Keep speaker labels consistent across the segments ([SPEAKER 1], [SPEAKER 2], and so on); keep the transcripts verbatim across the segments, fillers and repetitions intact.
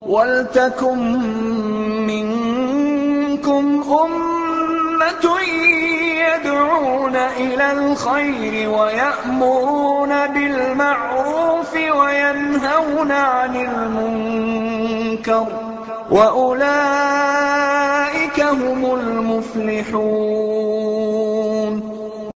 [SPEAKER 1] وَلْتَكُن مِّنكُمْ أُمَّةٌ يَدْعُونَ إِلَى الْخَيْرِ وَيَأْمُرُونَ بِالْمَعْرُوفِ وَيَنْهَوْنَ عَنِ الْمُنكَرِ ۚ وَأُولَٰئِكَ هُمُ الْمُفْلِحُونَ.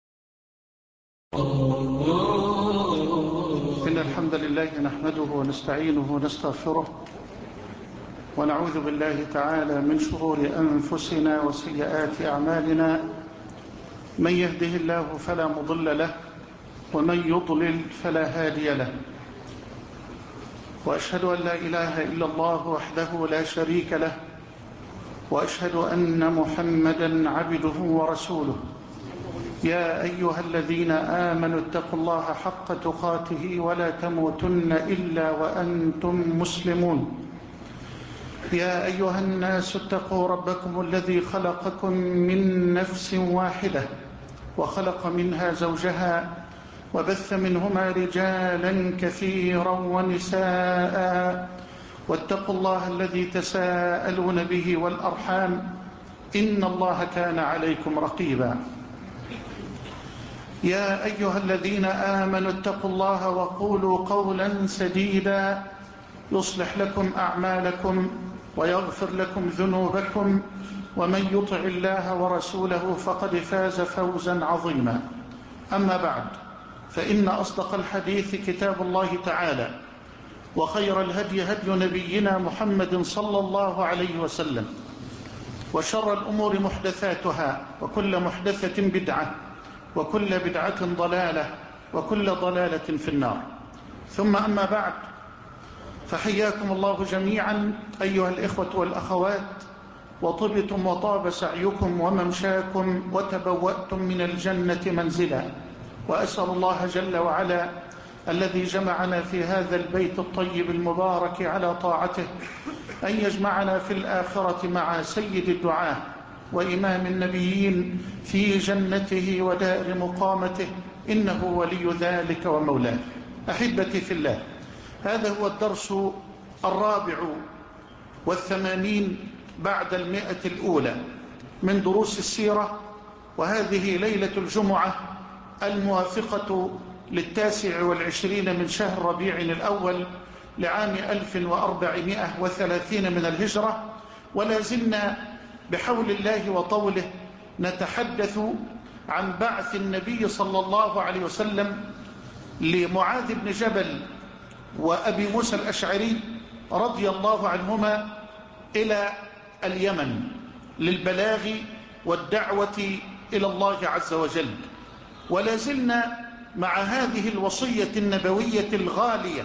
[SPEAKER 2] إن الحمد لله نحمده ونستعينه ونستغفره ونعوذ بالله تعالى من شرور أنفسنا وسيئات أعمالنا. من يهده الله فلا مضل له ومن يضلل فلا هادي له، وأشهد أن لا إله إلا الله وحده لا شريك له، وأشهد أن محمدا عبده ورسوله. يا أيها الذين آمنوا اتقوا الله حق تقاته ولا تموتن إلا وأنتم مسلمون. يا أيها الناس اتقوا ربكم الذي خلقكم من نفس واحدة وخلق منها زوجها وبث منهما رجالا كثيرا ونساء، واتقوا الله الذي تساءلون به والأرحام إن الله كان عليكم رقيبا. يا أيها الذين آمنوا اتقوا الله وقولوا قولا سديدا يصلح لكم أعمالكم ويغفر لكم ذنوبكم، ومن يطع الله ورسوله فقد فاز فوزا عظيما. أما بعد، فإن أصدق الحديث كتاب الله تعالى، وخير الهدي هدي نبينا محمد صلى الله عليه وسلم، وشر الأمور محدثاتها، وكل محدثة بدعة، وكل بدعة ضلالة، وكل ضلالة في النار. ثم أما بعد، فحياكم الله جميعا أيها الإخوة والأخوات، وطبتم وطاب سعيكم وممشاكم وتبوأتم من الجنة منزلا. وأسأل الله جل وعلا الذي جمعنا في هذا البيت الطيب المبارك على طاعته أن يجمعنا في الآخرة مع سيد الدعاة وإمام النبيين في جنته ودار مقامته، إنه ولي ذلك ومولاه. أحبتي في الله، هذا هو الدرس الرابع والثمانين بعد المئة الأولى من دروس السيرة، وهذه ليلة الجمعة الموافقة للتاسع والعشرين من شهر ربيع الأول لعام ألف وأربعمائة وثلاثين من الهجرة. ولا زلنا بحول الله وطوله نتحدث عن بعث النبي صلى الله عليه وسلم لمعاذ بن جبل وأبي موسى الأشعري رضي الله عنهما إلى اليمن للبلاغ والدعوة إلى الله عز وجل. ولا زلنا مع هذه الوصية النبوية الغالية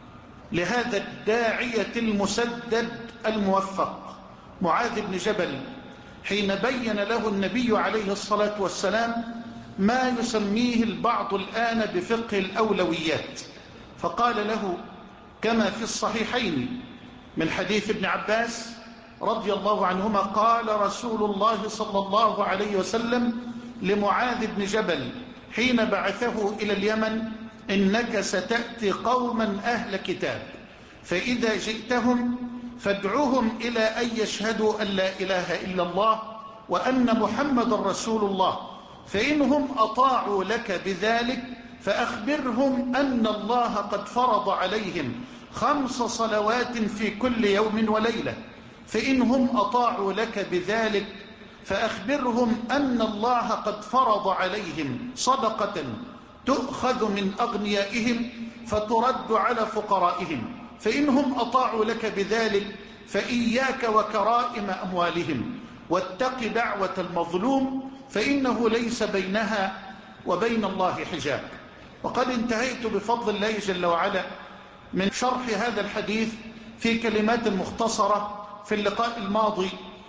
[SPEAKER 2] لهذا الداعية المسدد الموفق معاذ بن جبل، حين بين له النبي عليه الصلاة والسلام ما يسميه البعض الآن بفقه الأولويات، فقال له كما في الصحيحين من حديث ابن عباس رضي الله عنهما قال رسول الله صلى الله عليه وسلم لمعاذ بن جبل حين بعثه إلى اليمن: إنك ستأتي قوما أهل كتاب، فإذا جئتهم فادعوهم إلى أن يشهدوا أن لا إله إلا الله وأن محمد رسول الله، فإنهم أطاعوا لك بذلك فأخبرهم أن الله قد فرض عليهم خمس صلوات في كل يوم وليلة، فإنهم أطاعوا لك بذلك فأخبرهم أن الله قد فرض عليهم صدقة تؤخذ من أغنيائهم فترد على فقرائهم، فإنهم أطاعوا لك بذلك فإياك وكرائم أموالهم، واتق دعوة المظلوم فإنه ليس بينها وبين الله حجاب. وقد انتهيت بفضل الله جل وعلا من شرح هذا الحديث في كلمات مختصرة في اللقاء الماضي،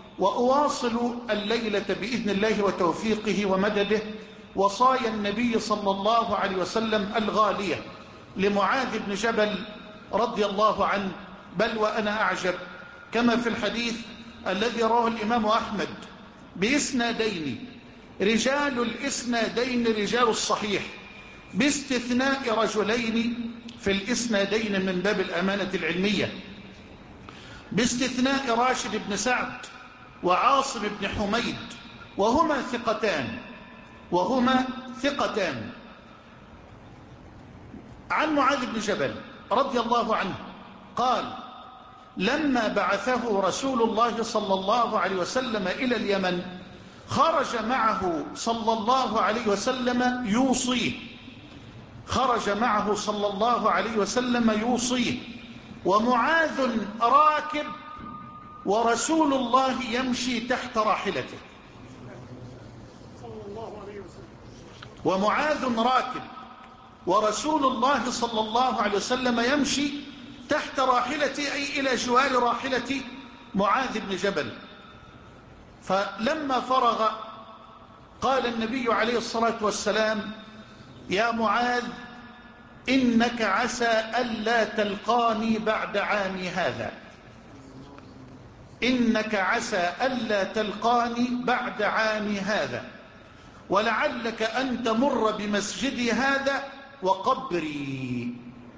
[SPEAKER 2] وأواصل الليلة بإذن الله وتوفيقه ومدده وصايا النبي صلى الله عليه وسلم الغالية لمعاذ بن جبل رضي الله عنه. بل وأنا أعجب كما في الحديث الذي رواه الإمام أحمد بإسنادين، رجال الإسنادين رجال الصحيح باستثناء رجلين في الإسنادين من باب الأمانة العلمية، باستثناء راشد بن سعد وعاصم بن حميد وهما ثقتان وهما ثقتان عن معاذ بن جبل رضي الله عنه قال: لما بعثه رسول الله صلى الله عليه وسلم إلى اليمن خرج معه صلى الله عليه وسلم يوصيه خرج معه صلى الله عليه وسلم يوصيه ومعاذ راكب ورسول الله يمشي تحت راحلته. ومعاذ راكب ورسول الله صلى الله عليه وسلم يمشي تحت راحلته، أي إلى جوار راحلة معاذ بن جبل. فلما فرغ قال النبي عليه الصلاة والسلام: يا معاذ إنك عسى ألا تلقاني بعد عامي هذا إنك عسى ألا تلقاني بعد عامي هذا ولعلك أن تمر بمسجدي هذا وقبري.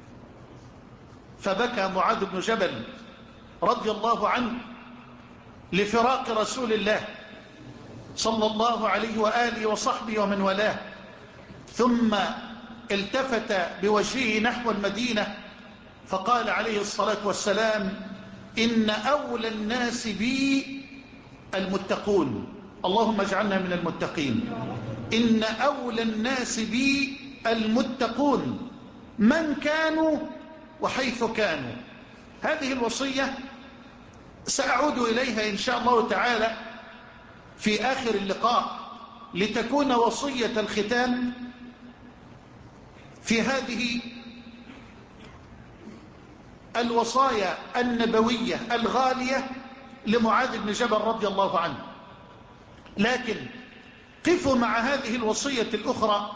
[SPEAKER 2] فبكى معاذ بن جبل رضي الله عنه لفراق رسول الله صلى الله عليه وآله وصحبه ومن والاه، ثم التفت بوجهه نحو المدينة فقال عليه الصلاة والسلام: إن أولى الناس بي المتقون، اللهم اجعلنا من المتقين. إن أولى الناس بي المتقون من كانوا وحيث كانوا. هذه الوصية سأعود إليها إن شاء الله تعالى في آخر اللقاء لتكون وصية الختام في هذه الوصايا النبوية الغالية لمعاذ بن جبل رضي الله عنه. لكن قفوا مع هذه الوصية الأخرى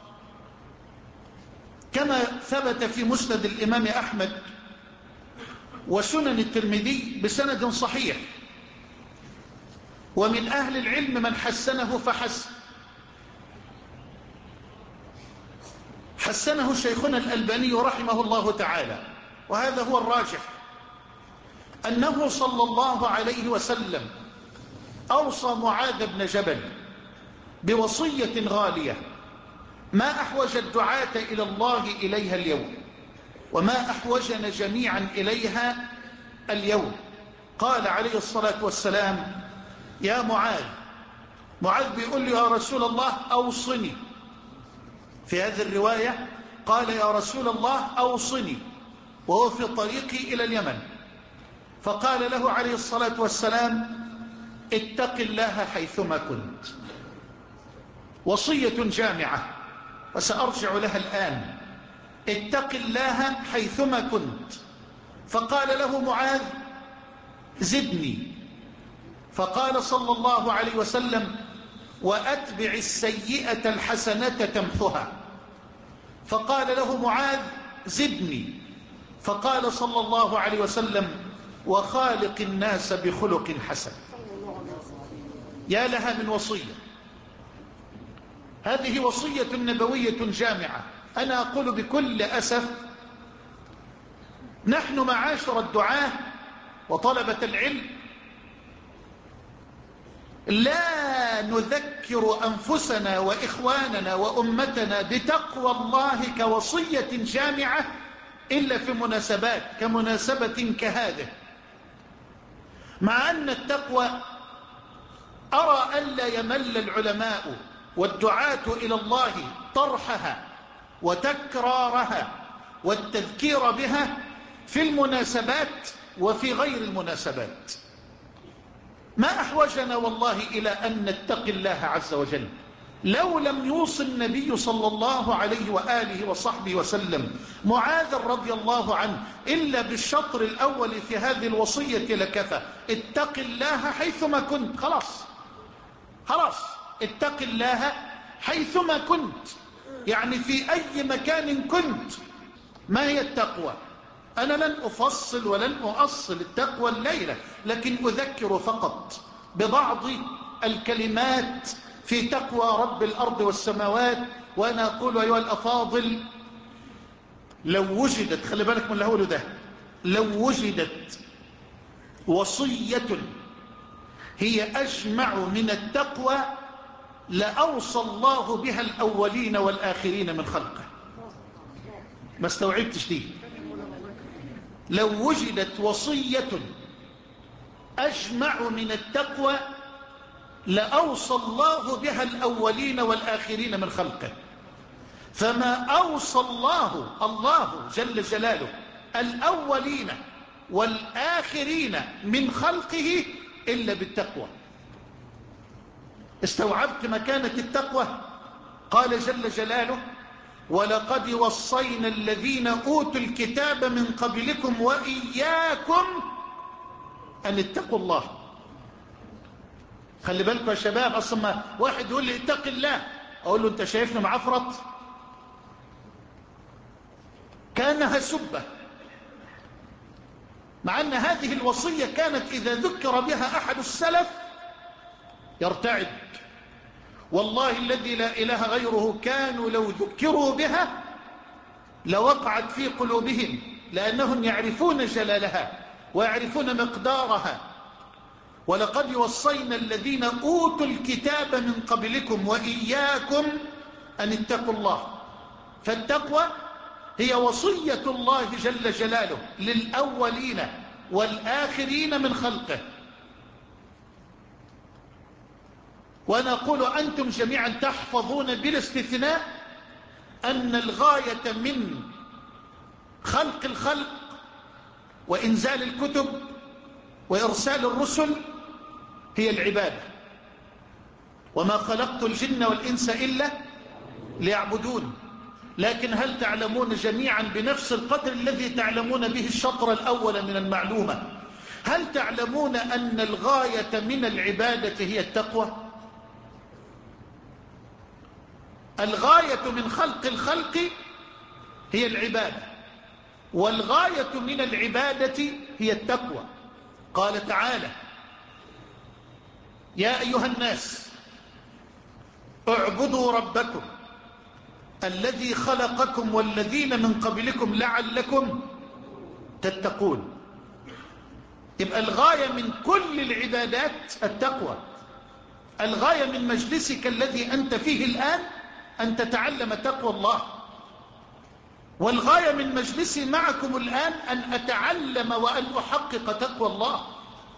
[SPEAKER 2] كما ثبت في مسند الإمام أحمد وسنن الترمذي بسند صحيح، ومن أهل العلم من حسنه فحسن. حسنه شيخنا الألباني رحمه الله تعالى، وهذا هو الراجح، أنه صلى الله عليه وسلم أوصى معاذ بن جبل بوصية غالية ما أحوج الدعاة إلى الله إليها اليوم، وما أحوجنا جميعا إليها اليوم. قال عليه الصلاة والسلام: يا معاذ معاذ بيقول لي: يا رسول الله أوصني. في هذه الرواية قال: يا رسول الله أوصني، وهو في طريقي إلى اليمن. فقال له عليه الصلاة والسلام: اتق الله حيثما كنت. وصية جامعة وسأرجع لها الآن. اتق الله حيثما كنت. فقال له معاذ: زدني. فقال صلى الله عليه وسلم: وأتبع السيئة الحسنة تمحها. فقال له معاذ: زدني. فقال صلى الله عليه وسلم: وخالق الناس بخلق حسن. يا لها من وصية! هذه وصية نبوية جامعة. أنا أقول بكل أسف: نحن معاشر الدعاة وطلبة العلم لا نذكر أنفسنا وإخواننا وأمتنا بتقوى الله كوصية جامعة إلا في مناسبات كمناسبة كهذه، مع أن التقوى أرى ألا يمل العلماء والدعاة إلى الله طرحها وتكرارها والتذكير بها في المناسبات وفي غير المناسبات. ما أحوجنا والله إلى أن نتقي الله عز وجل. لو لم يوصي النبي صلى الله عليه وآله وصحبه وسلم معاذ رضي الله عنه إلا بالشطر الأول في هذه الوصية لكفى. اتق الله حيثما كنت. خلاص خلاص اتق الله حيثما كنت، يعني في أي مكان كنت. ما هي التقوى؟ أنا لن أفصل ولن أؤصل التقوى الليلة، لكن أذكر فقط ببعض الكلمات في تقوى رب الأرض والسماوات. وأنا أقول أيها الأفاضل: لو وجدت، خلي بالك من اللي هقوله ده، لو وجدت وصية هي أجمع من التقوى لأوصى الله بها الأولين والآخرين من خلقه. ما استوعبتش دي؟ لو وجدت وصية أجمع من التقوى لأوصى الله بها الأولين والآخرين من خلقه، فما أوصى الله الله جل جلاله الأولين والآخرين من خلقه إلا بالتقوى. استوعبت مكانة التقوى؟ قال جل جلاله: ولقد وصينا الذين أوتوا الكتاب من قبلكم وإياكم أن اتقوا الله. خلي بالكم يا شباب، أصلا ما واحد يقول لي اتق الله أقول له أنت شايفني معفرط؟ كأنها سبة، مع أن هذه الوصية كانت إذا ذكر بها أحد السلف يرتعد. والله الذي لا إله غيره كانوا لو ذكروا بها لوقعت في قلوبهم، لأنهم يعرفون جلالها ويعرفون مقدارها. ولقد وصينا الذين أوتوا الكتاب من قبلكم وإياكم أن اتقوا الله. فالتقوى هي وصية الله جل جلاله للأولين والآخرين من خلقه. ونقول أنتم جميعا تحفظون بلا استثناء أن الغاية من خلق الخلق وإنزال الكتب وإرسال الرسل هي العبادة. وما خلقت الجن والإنس إلا ليعبدون. لكن هل تعلمون جميعا بنفس القدر الذي تعلمون به الشطر الأول من المعلومة، هل تعلمون أن الغاية من العبادة هي التقوى؟ الغاية من خلق الخلق هي العبادة، والغاية من العبادة هي التقوى. قال تعالى: يا أيها الناس اعبدوا ربكم الذي خلقكم والذين من قبلكم لعلكم تتقون. يبقى الغاية من كل العبادات التقوى. الغاية من مجلسك الذي أنت فيه الآن أن تتعلم تقوى الله، والغاية من مجلسي معكم الآن أن أتعلم وأن أحقق تقوى الله.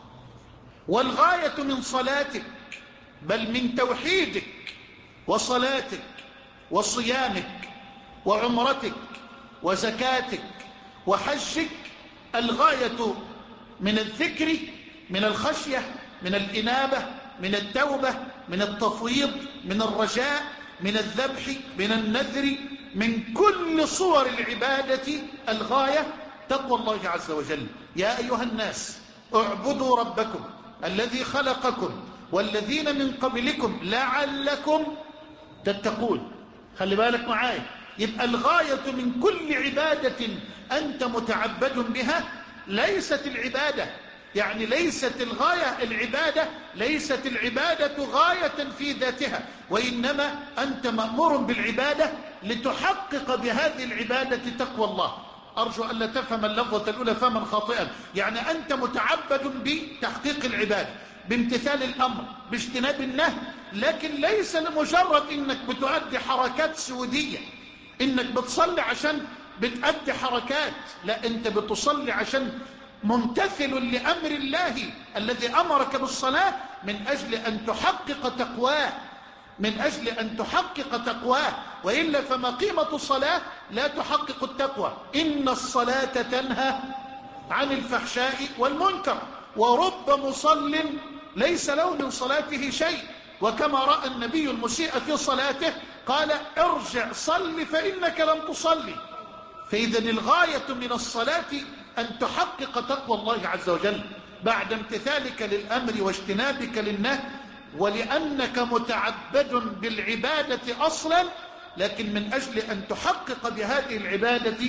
[SPEAKER 2] والغاية من صلاتك، بل من توحيدك وصلاتك وصيامك وعمرتك وزكاتك وحجك، الغاية من الذكر، من الخشية، من الإنابة، من التوبة، من التفويض، من الرجاء، من الذبح، من النذر، من كل صور العبادة الغاية تقوى الله عز وجل. يا أيها الناس اعبدوا ربكم الذي خلقكم والذين من قبلكم لعلكم تتقون. خلي بالك معايا، يبقى الغاية من كل عبادة أنت متعبد بها ليست العبادة، يعني ليست الغاية العبادة، ليست العبادة غاية في ذاتها، وإنما أنت مأمور بالعبادة لتحقق بهذه العبادة تقوى الله. أرجو أن لا تفهم اللفظة الأولى فهما خاطئا، يعني أنت متعبد بتحقيق العبادة، بامتثال الأمر، باجتناب النهي، لكن ليس لمجرد إنك بتؤدي حركات سودية، إنك بتصلي عشان بتؤدي حركات، لا، أنت بتصلي عشان ممتثل لأمر الله الذي أمرك بالصلاة من أجل أن تحقق تقواه، من أجل أن تحقق تقواه، وإلا فما قيمة الصلاة لا تحقق التقوى. إن الصلاة تنهى عن الفحشاء والمنكر، ورب مصل ليس له من صلاته شيء، وكما رأى النبي المسيء في صلاته قال: ارجع صل فإنك لم تصلي. فإذا الغاية من الصلاة أن تحقق تقوى الله عز وجل بعد امتثالك للأمر واجتنابك للنهي، ولأنك متعبد بالعبادة أصلا، لكن من أجل أن تحقق بهذه العبادة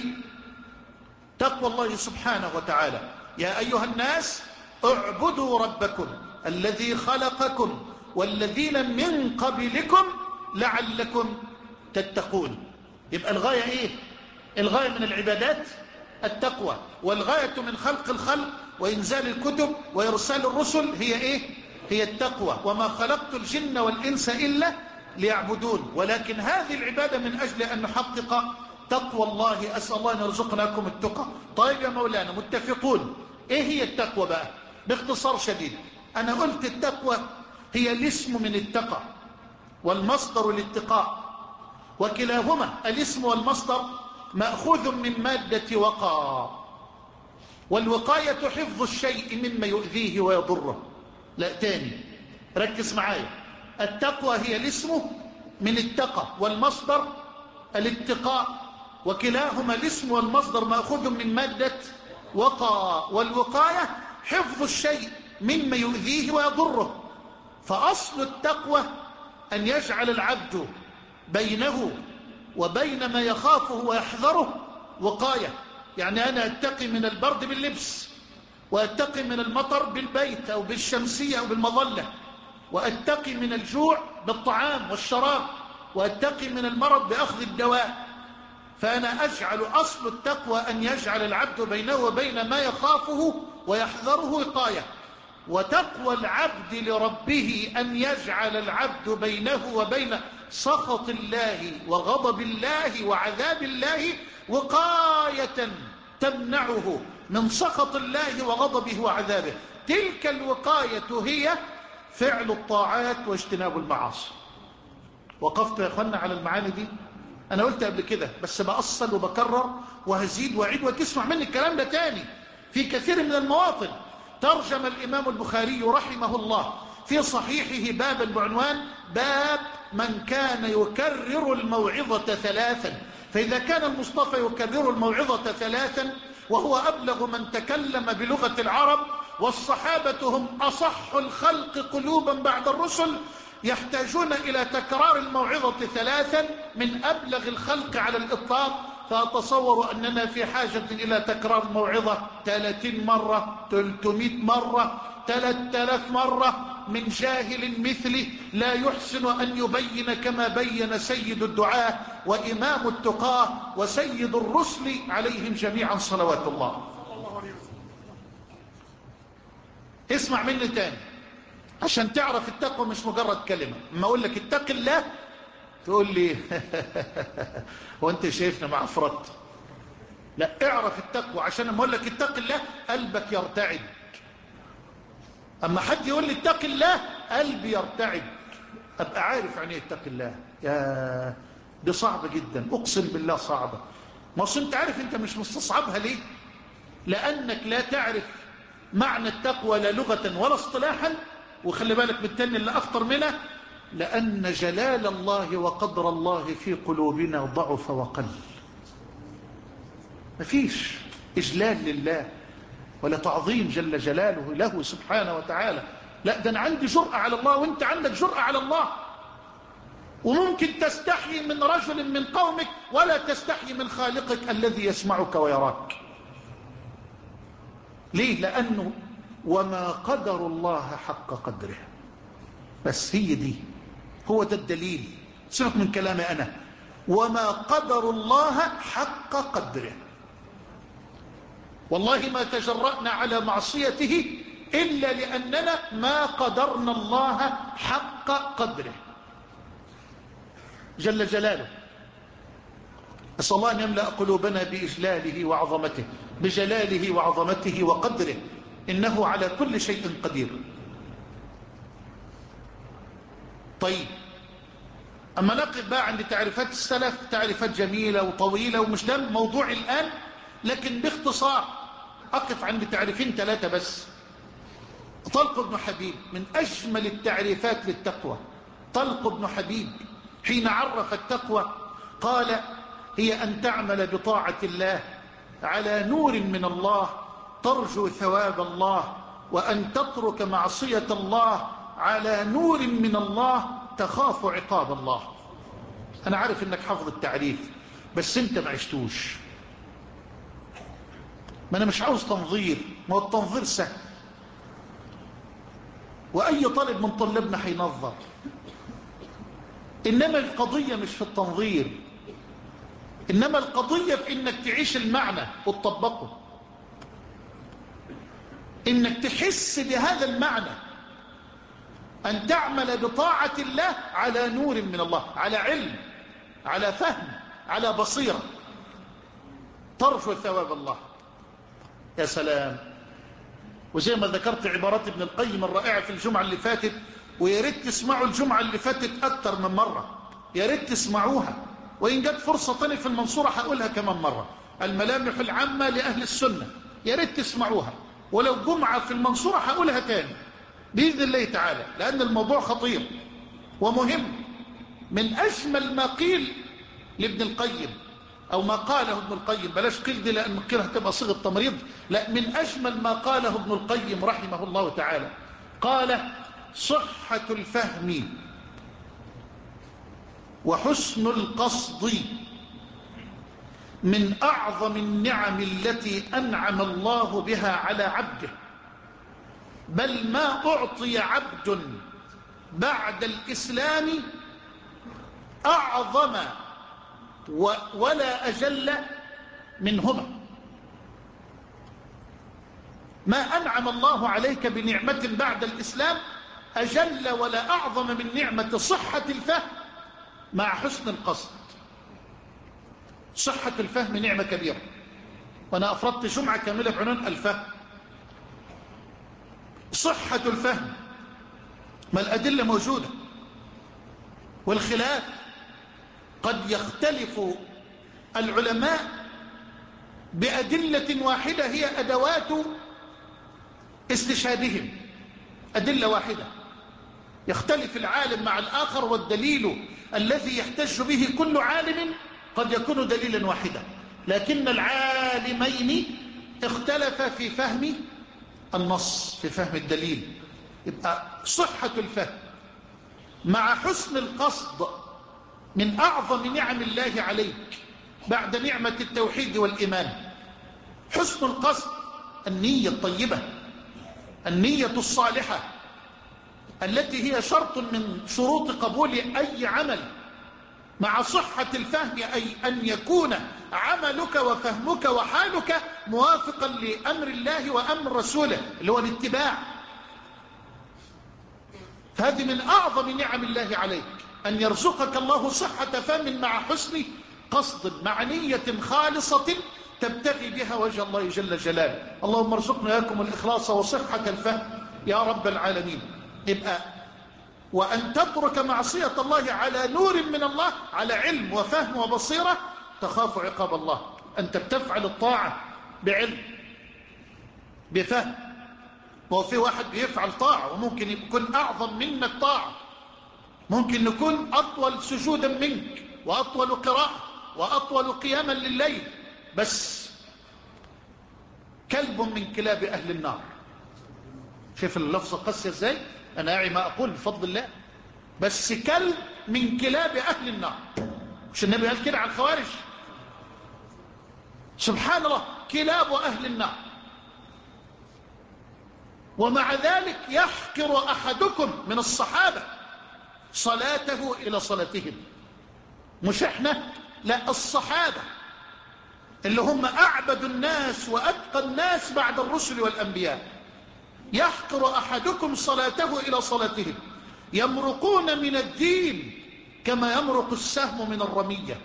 [SPEAKER 2] تقوى الله سبحانه وتعالى. يا أيها الناس اعبدوا ربكم الذي خلقكم والذين من قبلكم لعلكم تتقون. يبقى الغاية إيه؟ الغاية من العبادات التقوى. والغاية من خلق الخلق وإنزال الكتب وإرسال الرسل هي إيه؟ هي التقوى. وما خلقت الجن والإنس إلا ليعبدون. ولكن هذه العبادة من أجل أن نحقق تقوى الله. أسأل الله أن يرزقناكم التقى. طيب يا مولانا، متفقون. إيه هي التقوى بقى؟ باختصار شديد، أنا قلت التقوى هي الاسم من التقى والمصدر الاتقاء، وكلاهما الاسم والمصدر مأخوذ من مادة وقى. والوقاية حفظ الشيء مما يؤذيه ويضره. لا تاني، ركز معايا. التقوى هي الاسم من التقى والمصدر الاتقاء، وكلاهما الاسم والمصدر مأخوذ من مادة وقى. والوقاية حفظ الشيء مما يؤذيه ويضره. فأصل التقوى أن يجعل العبد بينه وبين ما يخافه ويحذره وقاية. يعني أنا أتقي من البرد باللبس، وأتقي من المطر بالبيت أو بالشمسية أو بالمظلة، وأتقي من الجوع بالطعام والشراب، وأتقي من المرض بأخذ الدواء. فأنا أجعل أصل التقوى أن يجعل العبد بينه وبين ما يخافه ويحذره وقاية. وتقوى العبد لربه أن يجعل العبد بينه وبين سخط الله وغضب الله وعذاب الله وقاية تمنعه من سخط الله وغضبه وعذابه. تلك الوقاية هي فعل الطاعات واجتناب المعاصي. وقفت يا أخوانا على المعاني دي. أنا قلت قبل كده بس بأصل وبكرر وهزيد وعيد وتسمع مني الكلام ده تاني في كثير من المواطن. ترجم الإمام البخاري رحمه الله في صحيحه بابا بعنوان باب من كان يكرر الموعظة ثلاثا. فإذا كان المصطفى يكرر الموعظة ثلاثا وهو أبلغ من تكلم بلغة العرب، والصحابة هم أصح الخلق قلوبا بعد الرسل، يحتاجون إلى تكرار الموعظة ثلاثا من أبلغ الخلق على الإطلاق. فأتصور أننا في حاجة إلى تكرار الموعظة ثلاثين مرة، ثلاثمائة مرة، ثلاثة آلاف مرة من جاهل مثلي لا يحسن أن يبين كما بين سيد الدعاة وإمام التقاة وسيد الرسل عليهم جميعا صلوات الله. اسمع مني تاني عشان تعرف التقوى مش مجرد كلمة. اما اقول لك اتق الله تقول لي هو انت شايفنا مع فرط؟ لا، اعرف التقوى عشان اما اقول لك اتق الله قلبك يرتعد. اما حد يقول لي اتق الله قلبي يرتعد، ابقى عارف يعني ايه اتق الله. يا دي صعبة جدا، اقسم بالله صعبة. ما اصل انت عارف انت مش مستصعبها ليه؟ لانك لا تعرف معنى التقوى لا لغة ولا اصطلاحا. وخلي بالك بالتاني اللي أخطر منه، لأن جلال الله وقدر الله في قلوبنا ضعف وقل. مفيش إجلال لله ولا تعظيم جل جلاله له سبحانه وتعالى. لا، ده أنا عندي جرأة على الله وانت عندك جرأة على الله. وممكن تستحي من رجل من قومك ولا تستحي من خالقك الذي يسمعك ويراك. ليه؟ لأنه وما قدر الله حق قدره. بس هي دي، هو ده الدليل. سيبك من كلامي أنا. وما قدر الله حق قدره. والله ما تجرأنا على معصيته إلا لأننا ما قدرنا الله حق قدره جل جلاله. أسأل الله أن يملأ قلوبنا بإجلاله وعظمته، بجلاله وعظمته وقدره، إنه على كل شيء قدير. طيب، أما نقف بقى عند تعريفات السلف، تعريفات جميلة وطويلة ومش ده موضوعي الآن، لكن باختصار أقف عند تعريفين ثلاثة بس. طلق بن حبيب من أجمل التعريفات للتقوى. طلق بن حبيب حين عرف التقوى قال: هي أن تعمل بطاعة الله على نور من الله ترجو ثواب الله، وأن تترك معصية الله على نور من الله تخاف عقاب الله. أنا عارف أنك حافظ التعريف بس أنت ما عشتوش. ما أنا مش عاوز تنظير، ما هو التنظير سهل وأي طالب من طلبنا حينظر. إنما القضية مش في التنظير، إنما القضية في إنك تعيش المعنى وتطبقه، إنك تحس بهذا المعنى، أن تعمل بطاعة الله على نور من الله، على علم، على فهم، على بصيرة، ترجو ثواب الله. يا سلام. وزي ما ذكرت عبارات ابن القيم الرائعة في الجمعة اللي فاتت، ويا ريت تسمعوا الجمعة اللي فاتت أكثر من مرة، يا ريت تسمعوها، وإن جت فرصة تانية في المنصورة هقولها كمان مرة. الملامح العامة لأهل السنة، يا ريت تسمعوها، ولو جمعة في المنصورة هقولها تاني بإذن الله تعالى، لأن الموضوع خطير ومهم. من أجمل ما قيل لابن القيم، أو ما قاله ابن القيم، بلاش قيل دي لأن قيل هتبقى صيغة تمريض، لا، من أجمل ما قاله ابن القيم رحمه الله تعالى، قال: صحة الفهم وحسن القصد من أعظم النعم التي أنعم الله بها على عبده، بل ما أعطي عبد بعد الإسلام أعظم ولا أجل منهما. ما أنعم الله عليك بنعمة بعد الإسلام أجل ولا أعظم من نعمة صحة الفهم مع حسن القصد. صحة الفهم نعمة كبيرة، وأنا أفردت جمعة كاملة بعنوان الفهم. صحة الفهم، ما الأدلة موجودة، والخلاف قد يختلف العلماء بأدلة واحدة هي أدوات استشهادهم، أدلة واحدة يختلف العالم مع الآخر، والدليل الذي يحتج به كل عالم قد يكون دليلا واحدا، لكن العالمين اختلفا في فهم النص، في فهم الدليل. يبقى صحة الفهم مع حسن القصد من أعظم نعم الله عليك بعد نعمة التوحيد والإيمان. حسن القصد، النية الطيبة، النية الصالحة التي هي شرط من شروط قبول أي عمل، مع صحة الفهم، أي أن يكون عملك وفهمك وحالك موافقا لأمر الله وأمر رسوله اللي هو الاتباع. فهذه من أعظم نعم الله عليك، أن يرزقك الله صحة فهم مع حسن قصد، مع نية خالصة تبتغي بها وجه الله جل جلاله. اللهم ارزقنا إياكم الإخلاص وصحة الفهم يا رب العالمين. يبقى وأن تترك معصية الله على نور من الله، على علم وفهم وبصيرة، تخاف عقاب الله. أنت بتفعل الطاعة بعلم بفهم، وفي واحد بيفعل طاعة وممكن يكون أعظم منك طاعة، ممكن نكون أطول سجودا منك وأطول قراءة وأطول قياما لليل، بس كلب من كلاب أهل النار. شوف اللفظ قاسية ازاي، أنا أعي ما أقول بفضل الله، بس كلب من كلاب أهل النار. مش النبي قال كده على الخوارج؟ سبحان الله، كلاب أهل النار. ومع ذلك يحقر أحدكم من الصحابة صلاته إلى صلاتهم. مش احنا، لا، الصحابة اللي هم أعبد الناس وأتقى الناس بعد الرسل والأنبياء. يحقر أحدكم صلاته إلى صلاتهم، يمرقون من الدين كما يمرق السهم من الرمية.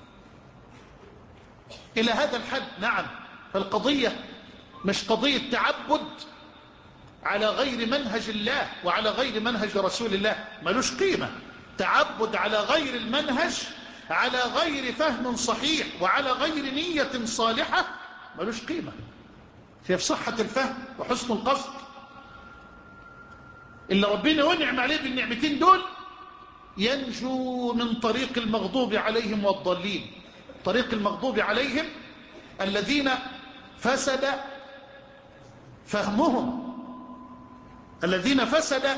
[SPEAKER 2] إلى هذا الحد. نعم، فالقضية مش قضية تعبد على غير منهج الله وعلى غير منهج رسول الله، ملوش قيمة. تعبد على غير المنهج، على غير فهم صحيح، وعلى غير نية صالحة، ملوش قيمة. في صحة الفهم وحسن القصد اللي ربنا ونعم عليه بالنعمتين دول ينجو من طريق المغضوب عليهم والضالين. طريق المغضوب عليهم الذين فسد فهمهم، الذين فسد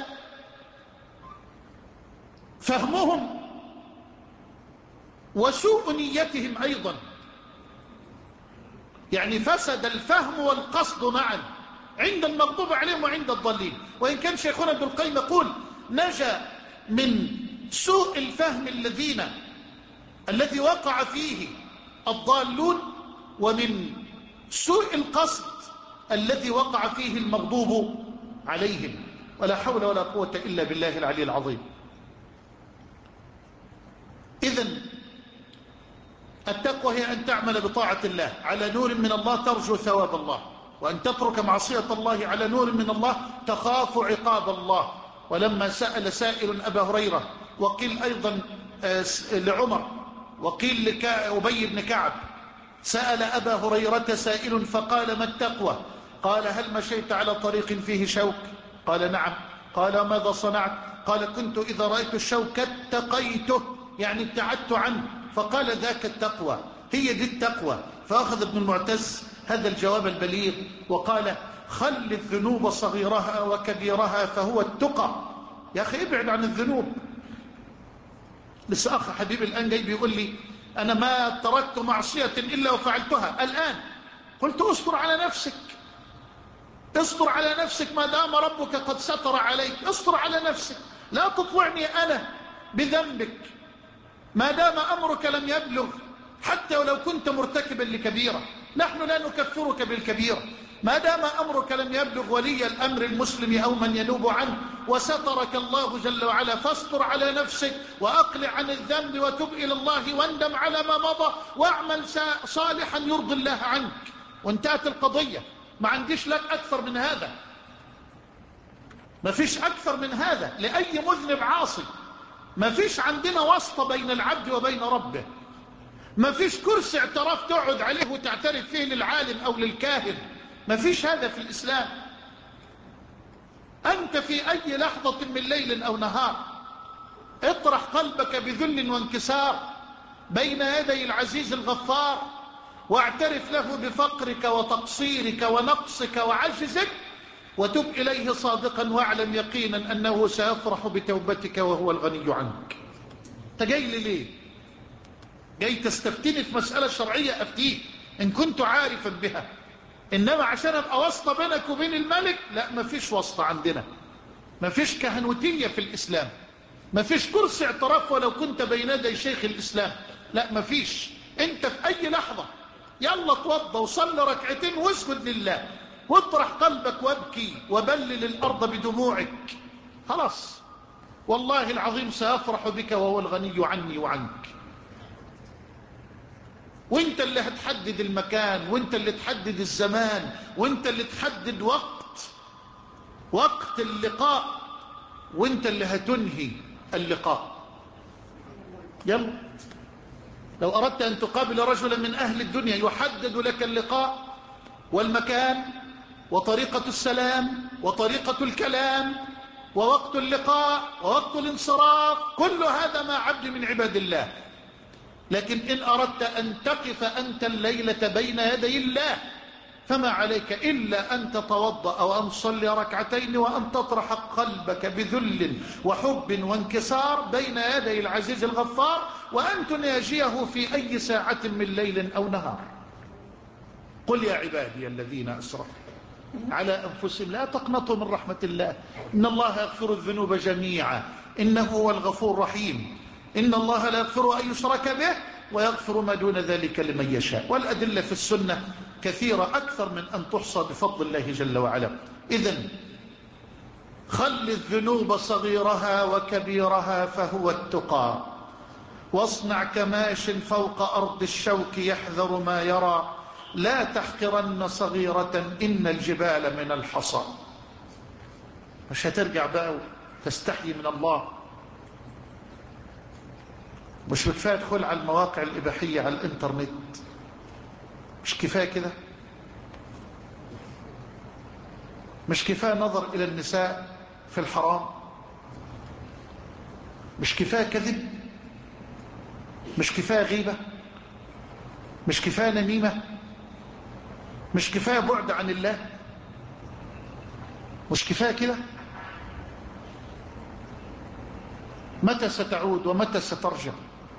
[SPEAKER 2] فهمهم وسوء نيتهم أيضا، يعني فسد الفهم والقصد معا عند المغضوب عليهم وعند الضالين. وإن كان شيخنا ابن القيم يقول نجا من سوء الفهم الذين الذي وقع فيه الضالون ومن سوء القصد الذي وقع فيه المغضوب عليهم. ولا حول ولا قوة إلا بالله العلي العظيم. إذن التقوى هي أن تعمل بطاعة الله على نور من الله ترجو ثواب الله، وأن تترك معصية الله على نور من الله تخاف عقاب الله. ولما سأل سائل أبا هريرة، وقيل أيضا لعمر، وقيل لأبي بن كعب، سأل أبا هريرة سائل فقال: ما التقوى؟ قال: هل مشيت على طريق فيه شوك؟ قال: نعم. قال: ماذا صنعت؟ قال: كنت إذا رأيت الشوك اتقيته، يعني ابتعدت عنه. فقال: ذاك التقوى، هي دي التقوى. فأخذ ابن المعتز هذا الجواب البليغ وقال: خل الذنوب صغيرها وكبيرها فهو التقى. يا أخي ابعد عن الذنوب. لسه أخ حبيبي الآن جاي بيقول لي: أنا ما تركت معصية إلا وفعلتها الآن. قلت: اصبر على نفسك، اصبر على نفسك ما دام ربك قد ستر عليك. اصبر على نفسك، لا تطوعني أنا بذنبك ما دام أمرك لم يبلغ، حتى ولو كنت مرتكبا لكبيرة. نحن لا نكفرك بالكبيرة ما دام أمرك لم يبلغ ولي الأمر المسلم أو من ينوب عنه، وسترك الله جل وعلا. فاصبر على نفسك وأقلع عن الذنب وتب إلى الله واندم على ما مضى واعمل صالحا يرضي الله عنك، وانتهت القضية. ما عنديش لك أكثر من هذا، ما فيش أكثر من هذا لأي مذنب عاصي. ما فيش عندنا واسطة بين العبد وبين ربه. ما فيش كرسي اعتراف تقعد عليه وتعترف فيه للعالم أو للكاهن. ما فيش هذا في الإسلام. أنت في أي لحظة من ليل أو نهار اطرح قلبك بذل وانكسار بين يدي العزيز الغفار، واعترف له بفقرك وتقصيرك ونقصك وعجزك، وتب إليه صادقا واعلم يقينا أنه سيفرح بتوبتك وهو الغني عنك. انت جاي لي ليه؟ جاي تستفتني في مسألة شرعية أفتيك إن كنت عارفا بها، إنما عشان أبقى واسطة بينك وبين الملك؟ لا، ما فيش واسطة عندنا. ما فيش كهنوتية في الإسلام. ما فيش كرسي اعتراف ولو كنت بين يدي شيخ الإسلام. لا، ما فيش. انت في أي لحظة يلا توضى وصلي ركعتين واسجد لله واطرح قلبك وابكي وبلل الأرض بدموعك، خلاص والله العظيم سيفرح بك وهو الغني عني وعنك. وانت اللي هتحدد المكان، وانت اللي تحدد الزمان، وانت اللي تحدد وقت وقت اللقاء، وانت اللي هتنهي اللقاء. يلا، لو أردت أن تقابل رجلا من أهل الدنيا يحدد لك اللقاء والمكان وطريقة السلام وطريقة الكلام ووقت اللقاء ووقت الانصراف، كل هذا مع عبد من عباد الله. لكن إن أردت أن تقف أنت الليلة بين يدي الله فما عليك إلا أن تتوضأ وأن تصلي ركعتين وأن تطرح قلبك بذل وحب وانكسار بين يدي العزيز الغفار، وأن تناجيه في أي ساعة من ليل أو نهار. قل يا عبادي الذين أسرفوا على أنفسهم لا تقنطوا من رحمة الله إن الله يغفر الذنوب جميعا إنه هو الغفور الرحيم. إن الله لا يغفر أن يشرك به ويغفر ما دون ذلك لمن يشاء. والأدلة في السنة كثيرة أكثر من أن تحصى بفضل الله جل وعلا. إذن خل الذنوب صغيرها وكبيرها فهو التقى، واصنع كماش فوق أرض الشوك يحذر ما يرى، لا تحقرن صغيرة إن الجبال من الحصى. مش هترجع بقى تستحي من الله؟ مش كفاية تدخل على المواقع الإباحية على الإنترنت؟ مش كفاية كده؟ مش كفاية نظر إلى النساء في الحرام؟ مش كفاية كذب؟ مش كفاية غيبة؟ مش كفاية نميمة؟ مش كفاية بعد عن الله؟ مش كفاية كده؟ متى ستعود ومتى سترجع؟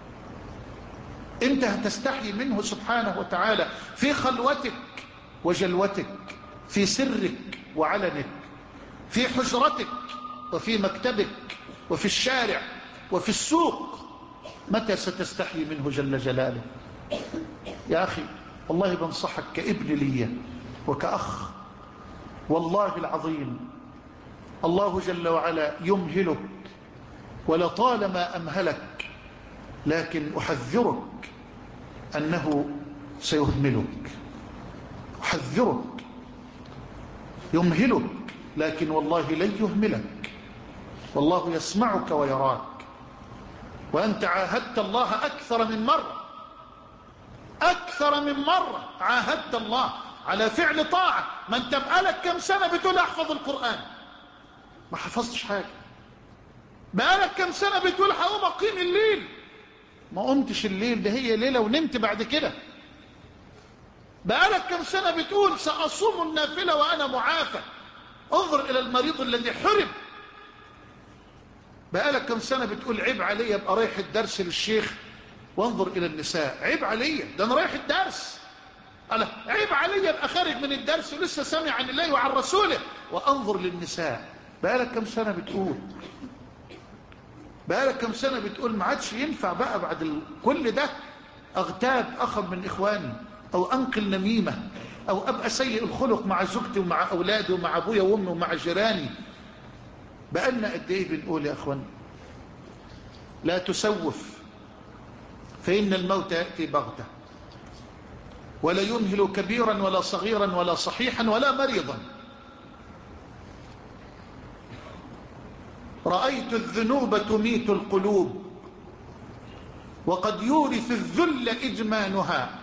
[SPEAKER 2] انت هتستحي منه سبحانه وتعالى في خلوتك وجلوتك، في سرك وعلنك، في حجرتك وفي مكتبك وفي الشارع وفي السوق. متى ستستحي منه جل جلاله؟ يا أخي والله بنصحك كابن لي وكأخ، والله العظيم الله جل وعلا يمهلك ولطالما أمهلك، لكن أحذرك أنه سيهملك، أحذرك. يمهلك لكن والله لن يهملك، والله يسمعك ويراك، وأنت عاهدت الله أكثر من مرة، أكثر من مرة عاهدت الله على فعل طاعة. ما انت بقالك كم سنة بتقول احفظ القرآن، ما حفظتش حاجة. بقالك كم سنة بتقول هقوم اقيم الليل، ما قمتش الليل، ده هي ليلة ونمت بعد كده. بقالك كم سنة بتقول سأصوم النافلة وأنا معافى، انظر إلى المريض الذي حرم. بقالك كم سنة بتقول عيب علي ابقى رايح الدرس للشيخ وانظر إلى النساء، عيب علي ده أنا رايح الدرس، ألا عيب علي ابقى خارج من الدرس ولسه سامع عن الله وعن رسوله وانظر للنساء. بقالك كم سنة بتقول، بقالك كم سنة بتقول ما عادش ينفع بقى بعد كل ده اغتاب اخا من اخواني، او انقل نميمة، او ابقى سيء الخلق مع زوجتي ومع اولادي ومع ابويا وامي ومع جيراني. بقالنا قد ايه بنقول يا اخوان لا تسوف فإن الموت يأتي بغتة، ولا يمهل كبيرا ولا صغيرا ولا صحيحا ولا مريضا. رأيت الذنوب تميت القلوب، وقد يورث الذل إجمانها،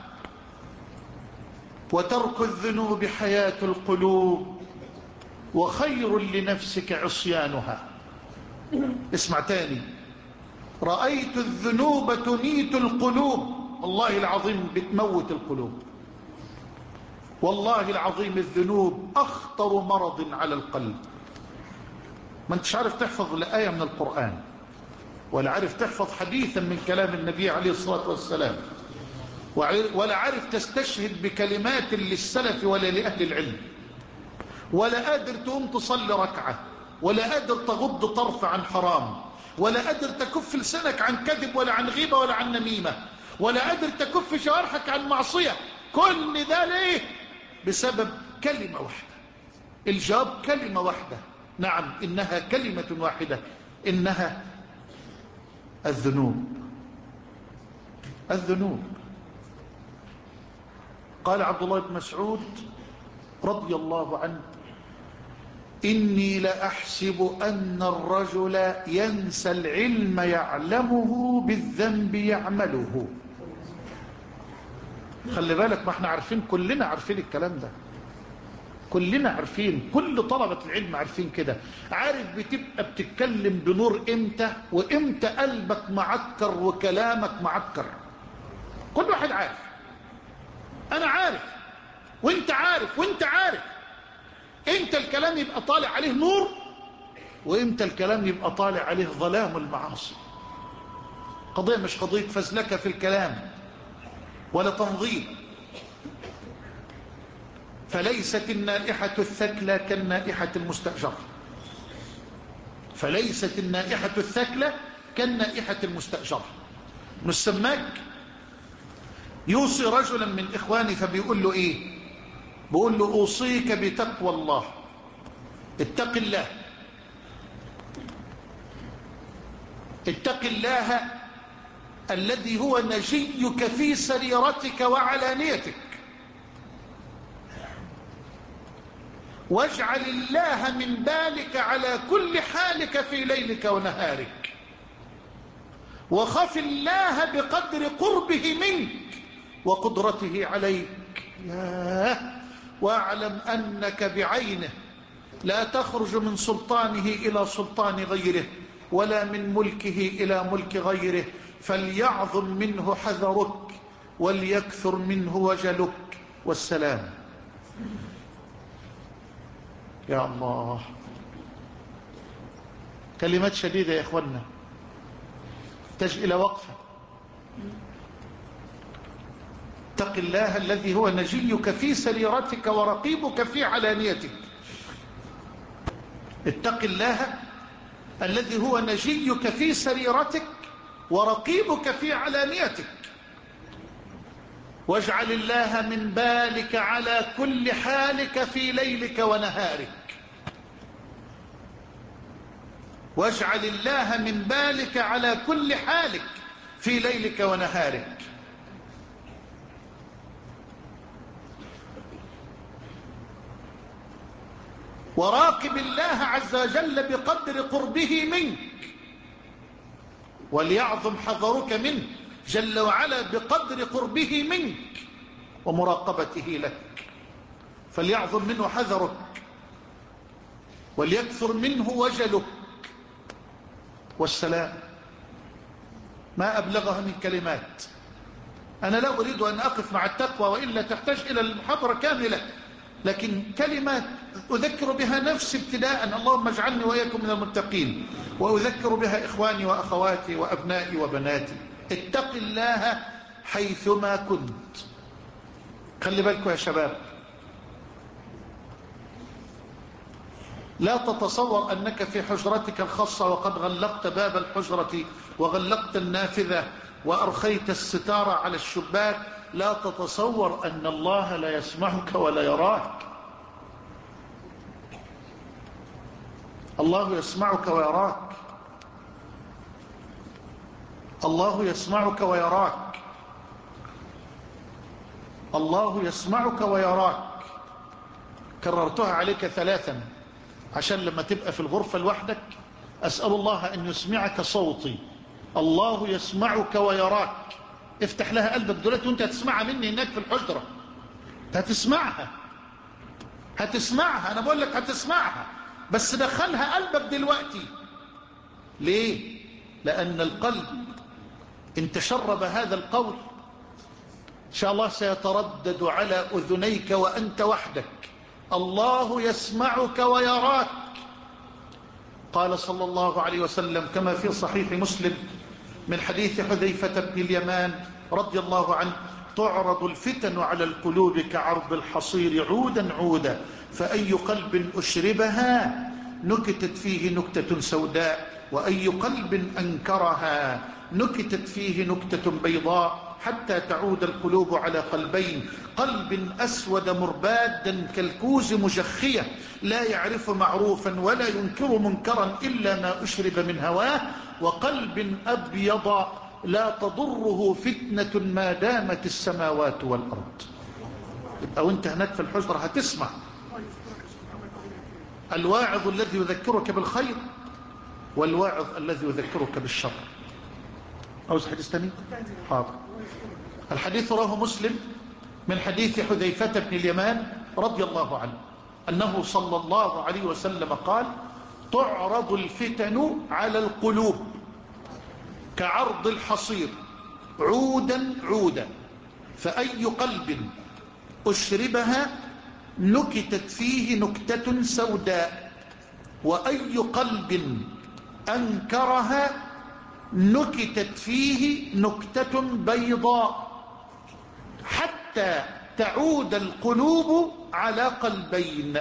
[SPEAKER 2] وترك الذنوب حياة القلوب، وخير لنفسك عصيانها. اسمع تاني، رأيت الذنوب تميت القلوب، والله العظيم بتموت القلوب، والله العظيم الذنوب أخطر مرض على القلب. ما انتش عارف تحفظ لآية من القرآن، ولا عارف تحفظ حديثا من كلام النبي عليه الصلاة والسلام، ولا عارف تستشهد بكلمات للسلف ولا لأهل العلم، ولا قادر تقوم تصلي ركعة، ولا قادر تغض طرف عن حرام، ولا قادر تكف لسانك عن كذب ولا عن غيبة ولا عن نميمة، ولا قادر تكف جوارحك عن معصية. كل ده ليه؟ بسبب كلمة واحدة. الجواب كلمة واحدة، نعم إنها كلمة واحدة، إنها الذنوب. الذنوب. قال عبد الله بن مسعود رضي الله عنه إني لأحسب أن الرجل ينسى العلم يعلمه بالذنب يعمله. خلي بالك، ما احنا عارفين، كلنا عارفين الكلام ده، كلنا عارفين، كل طلبة العلم عارفين كده. عارف بتبقى بتتكلم بنور امتى، وامتى قلبك معكر وكلامك معكر. كل واحد عارف، انا عارف وانت عارف وانت عارف امتى الكلام يبقى طالع عليه نور، وامتى الكلام يبقى طالع عليه ظلام المعاصي. قضية مش قضية فزلكة في الكلام ولا تنظيم. فليست النائحة الثكلى كالنائحة المستأجرة، فليست النائحة الثكلى كالنائحة المستأجرة. ابن السماك يوصي رجلا من إخواني، فبيقول له إيه؟ بيقول له أوصيك بتقوى الله، اتق الله، اتق الله الذي هو نجيك في سريرتك وعلانيتك، واجعل الله من بالك على كل حالك في ليلك ونهارك، وخف الله بقدر قربه منك وقدرته عليك. ياه. واعلم أنك بعينه لا تخرج من سلطانه إلى سلطان غيره، ولا من ملكه إلى ملك غيره، فليعظم منه حذرك وليكثر منه وجلك. والسلام. يا الله، كلمات شديدة يا إخوانا، تحتاج إلى وقفة. اتق الله الذي هو نجيك في سريرتك ورقيبك في علانيتك. اتق الله الذي هو نجيك في سريرتك ورقيبك في علانيتك. واجعل الله من بالك على كل حالك في ليلك ونهارك. واجعل الله من بالك على كل حالك في ليلك ونهارك. وراقب الله عز وجل بقدر قربه منك، وليعظم حذرك منه جل وعلا بقدر قربه منك ومراقبته لك. فليعظم منه حذرك وليكثر منه وجلك. والسلام ما أبلغها من كلمات. أنا لا أريد أن أقف مع التقوى وإلا تحتاج إلى المحاضرة كاملة، لكن كلمات أذكر بها نفسي ابتداء، اللهم اجعلني وإياكم من المتقين، وأذكر بها إخواني وأخواتي وأبنائي وبناتي. اتق الله حيثما كنت. خلي بالكم يا شباب، لا تتصور أنك في حجرتك الخاصة وقد غلقت باب الحجرة وغلقت النافذة وأرخيت الستارة على الشباك، لا تتصور أن الله لا يسمعك ولا يراك. الله يسمعك ويراك. الله يسمعك ويراك. الله يسمعك ويراك. كررتها عليك ثلاثا عشان لما تبقى في الغرفة لوحدك أسأل الله أن يسمعك صوتي. الله يسمعك ويراك. افتح لها قلبك دلوقتي وانت هتسمعها مني هناك في الحجرة. هتسمعها هتسمعها أنا بقول لك هتسمعها، بس دخلها قلبك دلوقتي. ليه؟ لأن القلب إن تشرب هذا القول إن شاء الله سيتردد على أذنيك وأنت وحدك. الله يسمعك ويراك. قال صلى الله عليه وسلم كما في صحيح مسلم من حديث حذيفة بن اليمان رضي الله عنه: تعرض الفتن على القلوب كعرض الحصير عودا عودا، فأي قلب أشربها نكتت فيه نكتة سوداء، وأي قلب أنكرها نكتت فيه نكتة بيضاء، حتى تعود القلوب على قلبين: قلب أسود مربادا كالكوز مجخية لا يعرف معروفا ولا ينكر منكرا إلا ما أشرب من هواه، وقلب أبيض لا تضره فتنة ما دامت السماوات والأرض. يبقى وانت هناك في الحجرة هتسمع الواعظ الذي يذكرك بالخير والواعظ الذي يذكرك بالشر. عاوز حديث تاني؟ حاضر. الحديث رواه مسلم من حديث حذيفة بن اليمان رضي الله عنه أنه صلى الله عليه وسلم قال: تعرض الفتن على القلوب كعرض الحصير عودا عودا، فأي قلب أشربها نكتت فيه نكتة سوداء، وأي قلب أنكرها نكتت فيه نكتة بيضاء، حتى تعود القلوب على قلبين: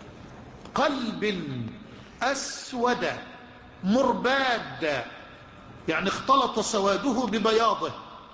[SPEAKER 2] قلب أسود مرباد، يعني اختلط سواده ببياضه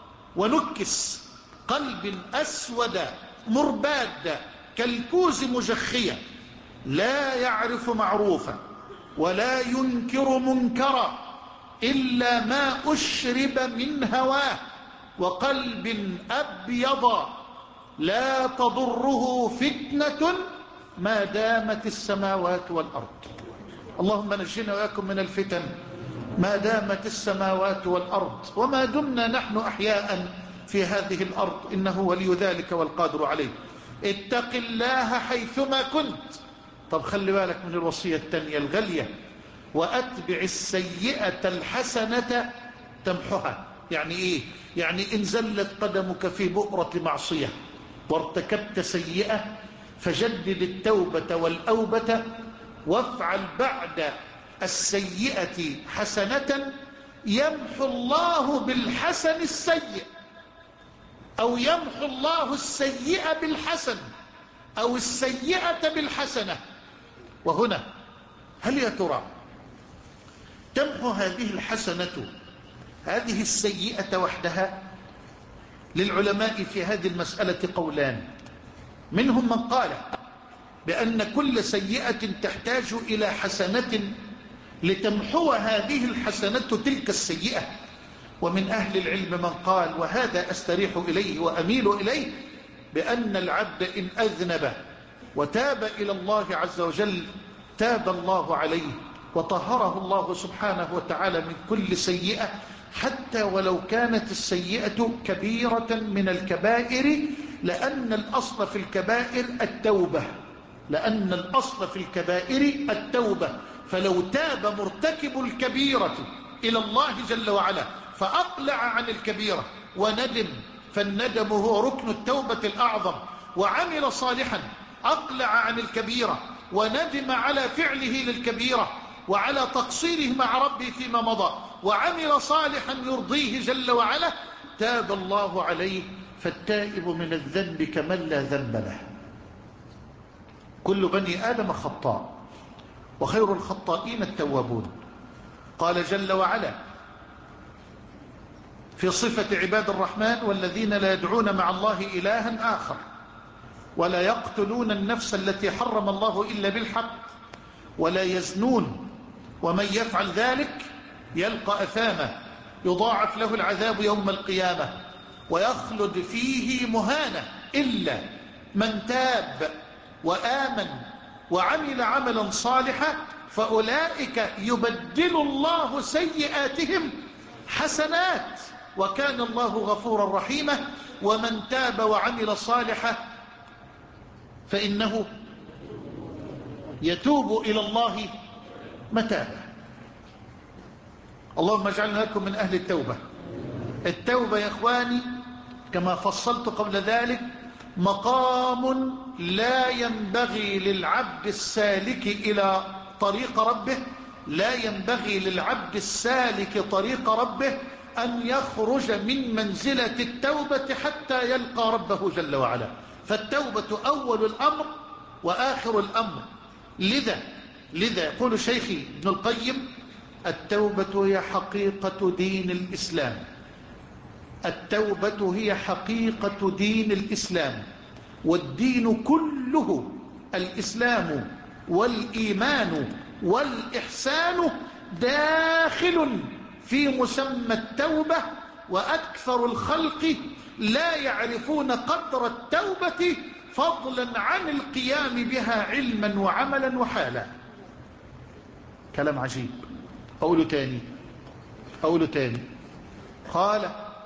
[SPEAKER 2] ونكس، قلب أسود مرباد كالكوز مجخية لا يعرف معروفا ولا ينكر منكرا إلا ما أشرب من هواه، وقلب أبيض لا تضره فتنة ما دامت السماوات والأرض. اللهم نجينا وإياكم من الفتن ما دامت السماوات والأرض، وما دمنا نحن أحياء في هذه الأرض، إنه ولي ذلك والقادر عليه. اتق الله حيثما كنت. طب خلي بالك من الوصية الثانية الغالية: وأتبع السيئة الحسنة تمحها. يعني إيه؟ يعني إن زلت قدمك في بؤرة معصية وارتكبت سيئة فجدد التوبة والأوبة، وافعل بعد السيئة حسنة يمحو الله بالحسن السيء، أو يمحو الله السيئة بالحسن، أو السيئة بالحسنة. وهنا هل يا ترى تمحو هذه الحسنة هذه السيئة وحدها، للعلماء في هذه المسألة قولان، منهم من قال بأن كل سيئة تحتاج إلى حسنة لتمحو هذه الحسنة تلك السيئة، ومن أهل العلم من قال، وهذا أستريح إليه وأميل إليه، بأن العبد إن أذنب وتاب إلى الله عز وجل تاب الله عليه وطهره الله سبحانه وتعالى من كل سيئة، حتى ولو كانت السيئة كبيرة من الكبائر، لأن الأصل في الكبائر التوبة لأن الأصل في الكبائر التوبة فلو تاب مرتكب الكبيرة إلى الله جل وعلا فأقلع عن الكبيرة وندم، فالندم هو ركن التوبة الأعظم، وعمل صالحا أقلع عن الكبيرة وندم على فعله للكبيرة وعلى تقصيره مع ربه فيما مضى، وعمل صالحا يرضيه جل وعلا، تاب الله عليه. فالتائب من الذنب كمن لا ذنب له. كل بني آدم خطاء وخير الخطائين التوابون. قال جل وعلا في صفة عباد الرحمن: والذين لا يدعون مع الله إلها آخر ولا يقتلون النفس التي حرم الله إلا بالحق ولا يزنون ومن يفعل ذلك يلقى أثاما يضاعف له العذاب يوم القيامة ويخلد فيه مهانة إلا من تاب وآمن وعمل عملا صالحا فأولئك يبدل الله سيئاتهم حسنات وكان الله غفورا رحيما. ومن تاب وعمل صالحا فإنه يتوب إلى الله متابا. اللهم اجعلنا لكم من أهل التوبة. التوبة يا إخواني كما فصلت قبل ذلك مقام لا ينبغي للعبد السالك إلى طريق ربه لا ينبغي للعبد السالك طريق ربه أن يخرج من منزلة التوبة حتى يلقى ربه جل وعلا. فالتوبة أول الأمر وآخر الأمر. لذا لذا يقول شيخي ابن القيم: التوبة هي حقيقة دين الإسلام. التوبة هي حقيقة دين الإسلام، والدين كله الإسلام والإيمان والإحسان داخل في مسمى التوبة، وأكثر الخلق لا يعرفون قدر التوبة فضلا عن القيام بها علما وعملا وحالا. كلام عجيب. أقوله تاني أقوله تاني قال: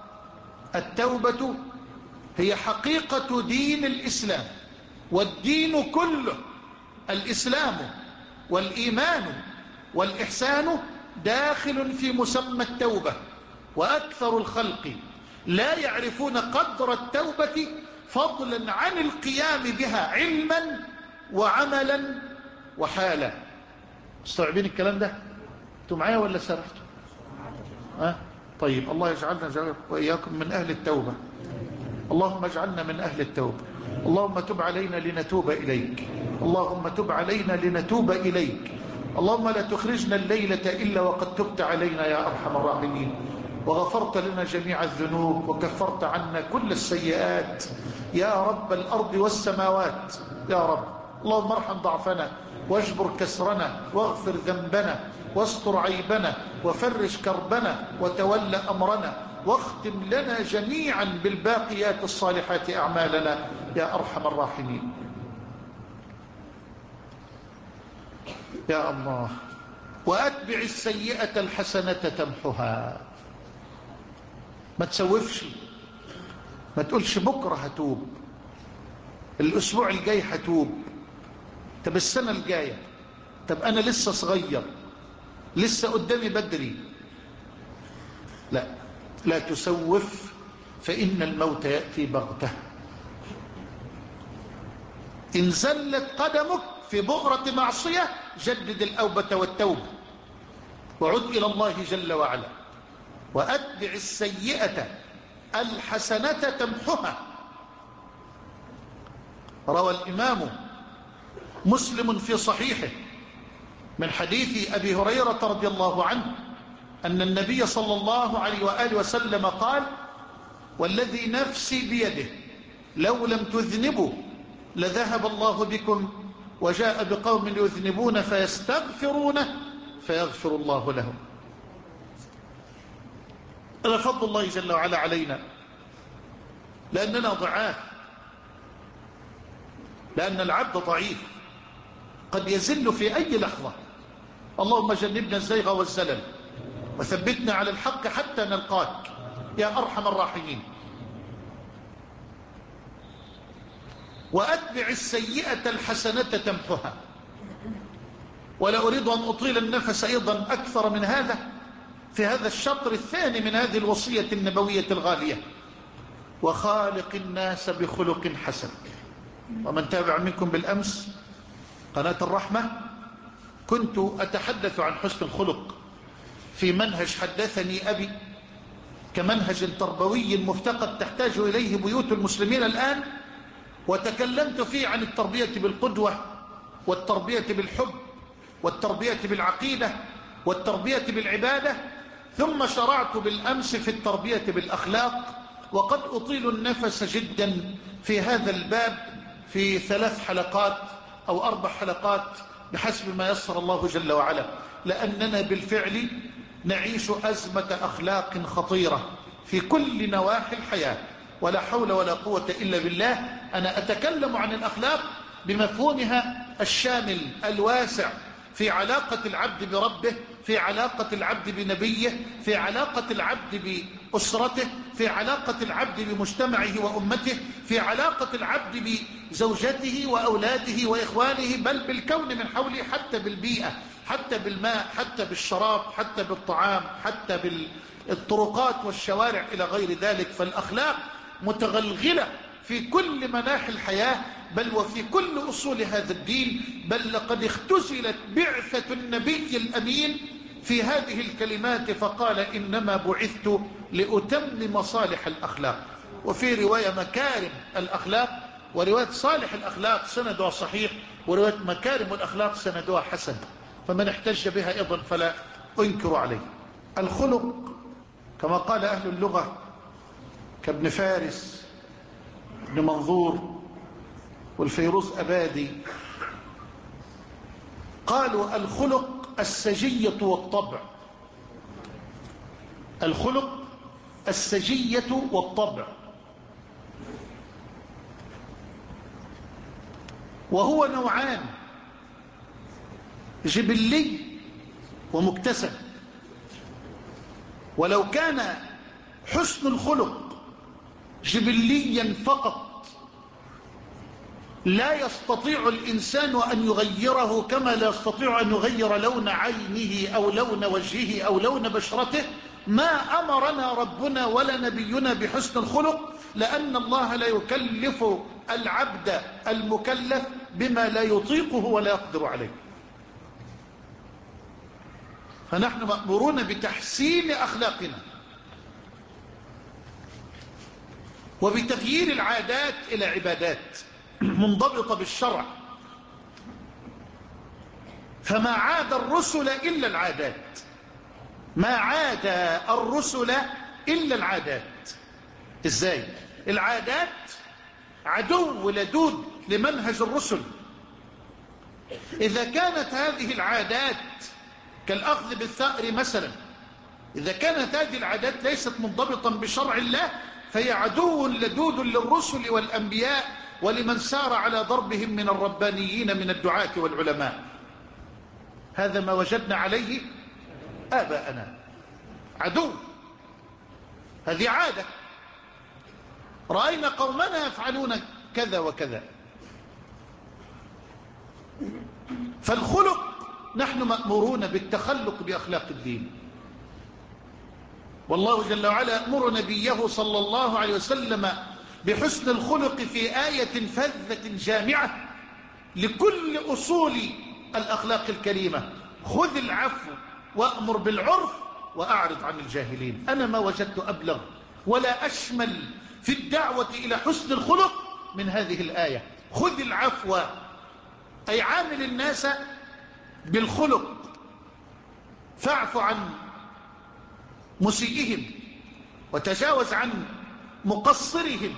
[SPEAKER 2] التوبة هي حقيقة دين الإسلام، والدين كله الإسلام والإيمان والإحسان داخل في مسمى التوبة، وأكثر الخلق لا يعرفون قدر التوبة فضلا عن القيام بها علما وعملا وحالا. مستوعبين الكلام ده؟ انتوا معايا ولا سرحتوا؟ أه؟ طيب، الله يجعلنا وإياكم من أهل التوبة. اللهم اجعلنا من أهل التوبة. اللهم تب علينا لنتوب إليك. اللهم تب علينا لنتوب إليك. اللهم لا تخرجنا الليلة إلا وقد تبت علينا يا أرحم الراحمين، وغفرت لنا جميع الذنوب وكفرت عنا كل السيئات يا رب الأرض والسماوات يا رب. اللهم ارحم ضعفنا واجبر كسرنا واغفر ذنبنا واستر عيبنا وفرج كربنا وتولى أمرنا، واختم لنا جميعا بالباقيات الصالحات أعمالنا يا أرحم الراحمين يا الله. وأتبع السيئة الحسنة تمحها. ما تسوفش، ما تقولش بكرة هتوب، الأسبوع الجاي هتوب، طب السنة الجاية، طب أنا لسه صغير، لسه قدامي بدري. لا لا تسوف، فإن الموت يأتي بغتة. إن زلت قدمك في بؤرة معصية جدد الأوبة والتوبة وعد إلى الله جل وعلا. وأتبع السيئة الحسنة تمحها. روى الإمام مسلم في صحيحه من حديث أبي هريرة رضي الله عنه أن النبي صلى الله عليه وآله وسلم قال: والذي نفسي بيده لو لم تذنبوا لذهب الله بكم وجاء بقوم يذنبون فيستغفرونه فيغفر الله لهم. هذا فضل الله جل وعلا علينا، لأننا ضعاف، لأن العبد ضعيف قد يزل في أي لحظة. اللهم جنبنا الزيغ والزلل وثبتنا على الحق حتى نلقاك يا أرحم الراحمين. وأتبع السيئة الحسنة تمحها. ولا أريد أن أطيل النفس أيضا أكثر من هذا في هذا الشطر الثاني من هذه الوصية النبوية الغالية: وخالق الناس بخلق حسن. ومن تابع منكم بالأمس قناة الرحمة كنت أتحدث عن حسن الخلق في منهج حدثني أبي كمنهج تربوي مفتقد تحتاج إليه بيوت المسلمين الآن، وتكلمت فيه عن التربية بالقدوة والتربية بالحب والتربية بالعقيدة والتربية بالعبادة، ثم شرعت بالأمس في التربية بالأخلاق. وقد أطيل النفس جدا في هذا الباب في ثلاث حلقات أو أربع حلقات بحسب ما يسر الله جل وعلا، لأننا بالفعل نعيش أزمة أخلاق خطيرة في كل نواحي الحياة، ولا حول ولا قوة إلا بالله. أنا أتكلم عن الأخلاق بمفهومها الشامل الواسع في علاقة العبد بربه، في علاقة العبد بنبيه، في علاقة العبد بأسرته، في علاقة العبد بمجتمعه وأمته، في علاقة العبد بزوجته وأولاده وإخوانه، بل بالكون من حوله، حتى بالبيئة، حتى بالماء، حتى بالشراب، حتى بالطعام، حتى بالطرقات والشوارع إلى غير ذلك. فالأخلاق متغلغلة في كل مناحي الحياة، بل وفي كل أصول هذا الدين. بل لقد اختزلت بعثة النبي الأمين في هذه الكلمات فقال: إنما بعثت لأتمم صالح الأخلاق. وفي رواية مكارم الأخلاق، ورواية صالح الأخلاق سندها صحيح، ورواية مكارم الأخلاق سندها حسن، فمن احتج بها أيضا فلا أنكر عليه. الخلق كما قال أهل اللغة كابن فارس، ابن منظور، والفيروز أبادي، قالوا: الخلق السجية والطبع. الخلق السجية والطبع، وهو نوعان: جبلي ومكتسب. ولو كان حسن الخلق جبليا فقط لا يستطيع الإنسان أن يغيره، كما لا يستطيع أن يغير لون عينه أو لون وجهه أو لون بشرته، ما أمرنا ربنا ولا نبينا بحسن الخلق، لأن الله لا يكلف العبد المكلف بما لا يطيقه ولا يقدر عليه. فنحن مأمورون بتحسين أخلاقنا وبتغيير العادات إلى عبادات منضبطة بالشرع. فما عاد الرسل إلا العادات، ما عاد الرسل إلا العادات. إزاي؟ العادات عدو لدود لمنهج الرسل. إذا كانت هذه العادات كالأخذ بالثأر مثلا، إذا كانت هذه العادات ليست منضبطا بشرع الله فهي عدو لدود للرسل والأنبياء ولمن سار على ضربهم من الربانيين من الدعاة والعلماء. هذا ما وجدنا عليه آباءنا، عدو. هذه عادة، رأينا قومنا يفعلون كذا وكذا. فالخلق نحن مأمورون بالتخلق بأخلاق الدين، والله جل وعلا يأمر نبيه صلى الله عليه وسلم بحسن الخلق في آية فذة جامعة لكل أصول الأخلاق الكريمة: خذ العفو وأمر بالعرف وأعرض عن الجاهلين. أنا ما وجدت أبلغ ولا أشمل في الدعوة إلى حسن الخلق من هذه الآية: خذ العفو، أي عامل الناس بالخلق، فاعف عن مسيئهم وتجاوز عن مقصرهم.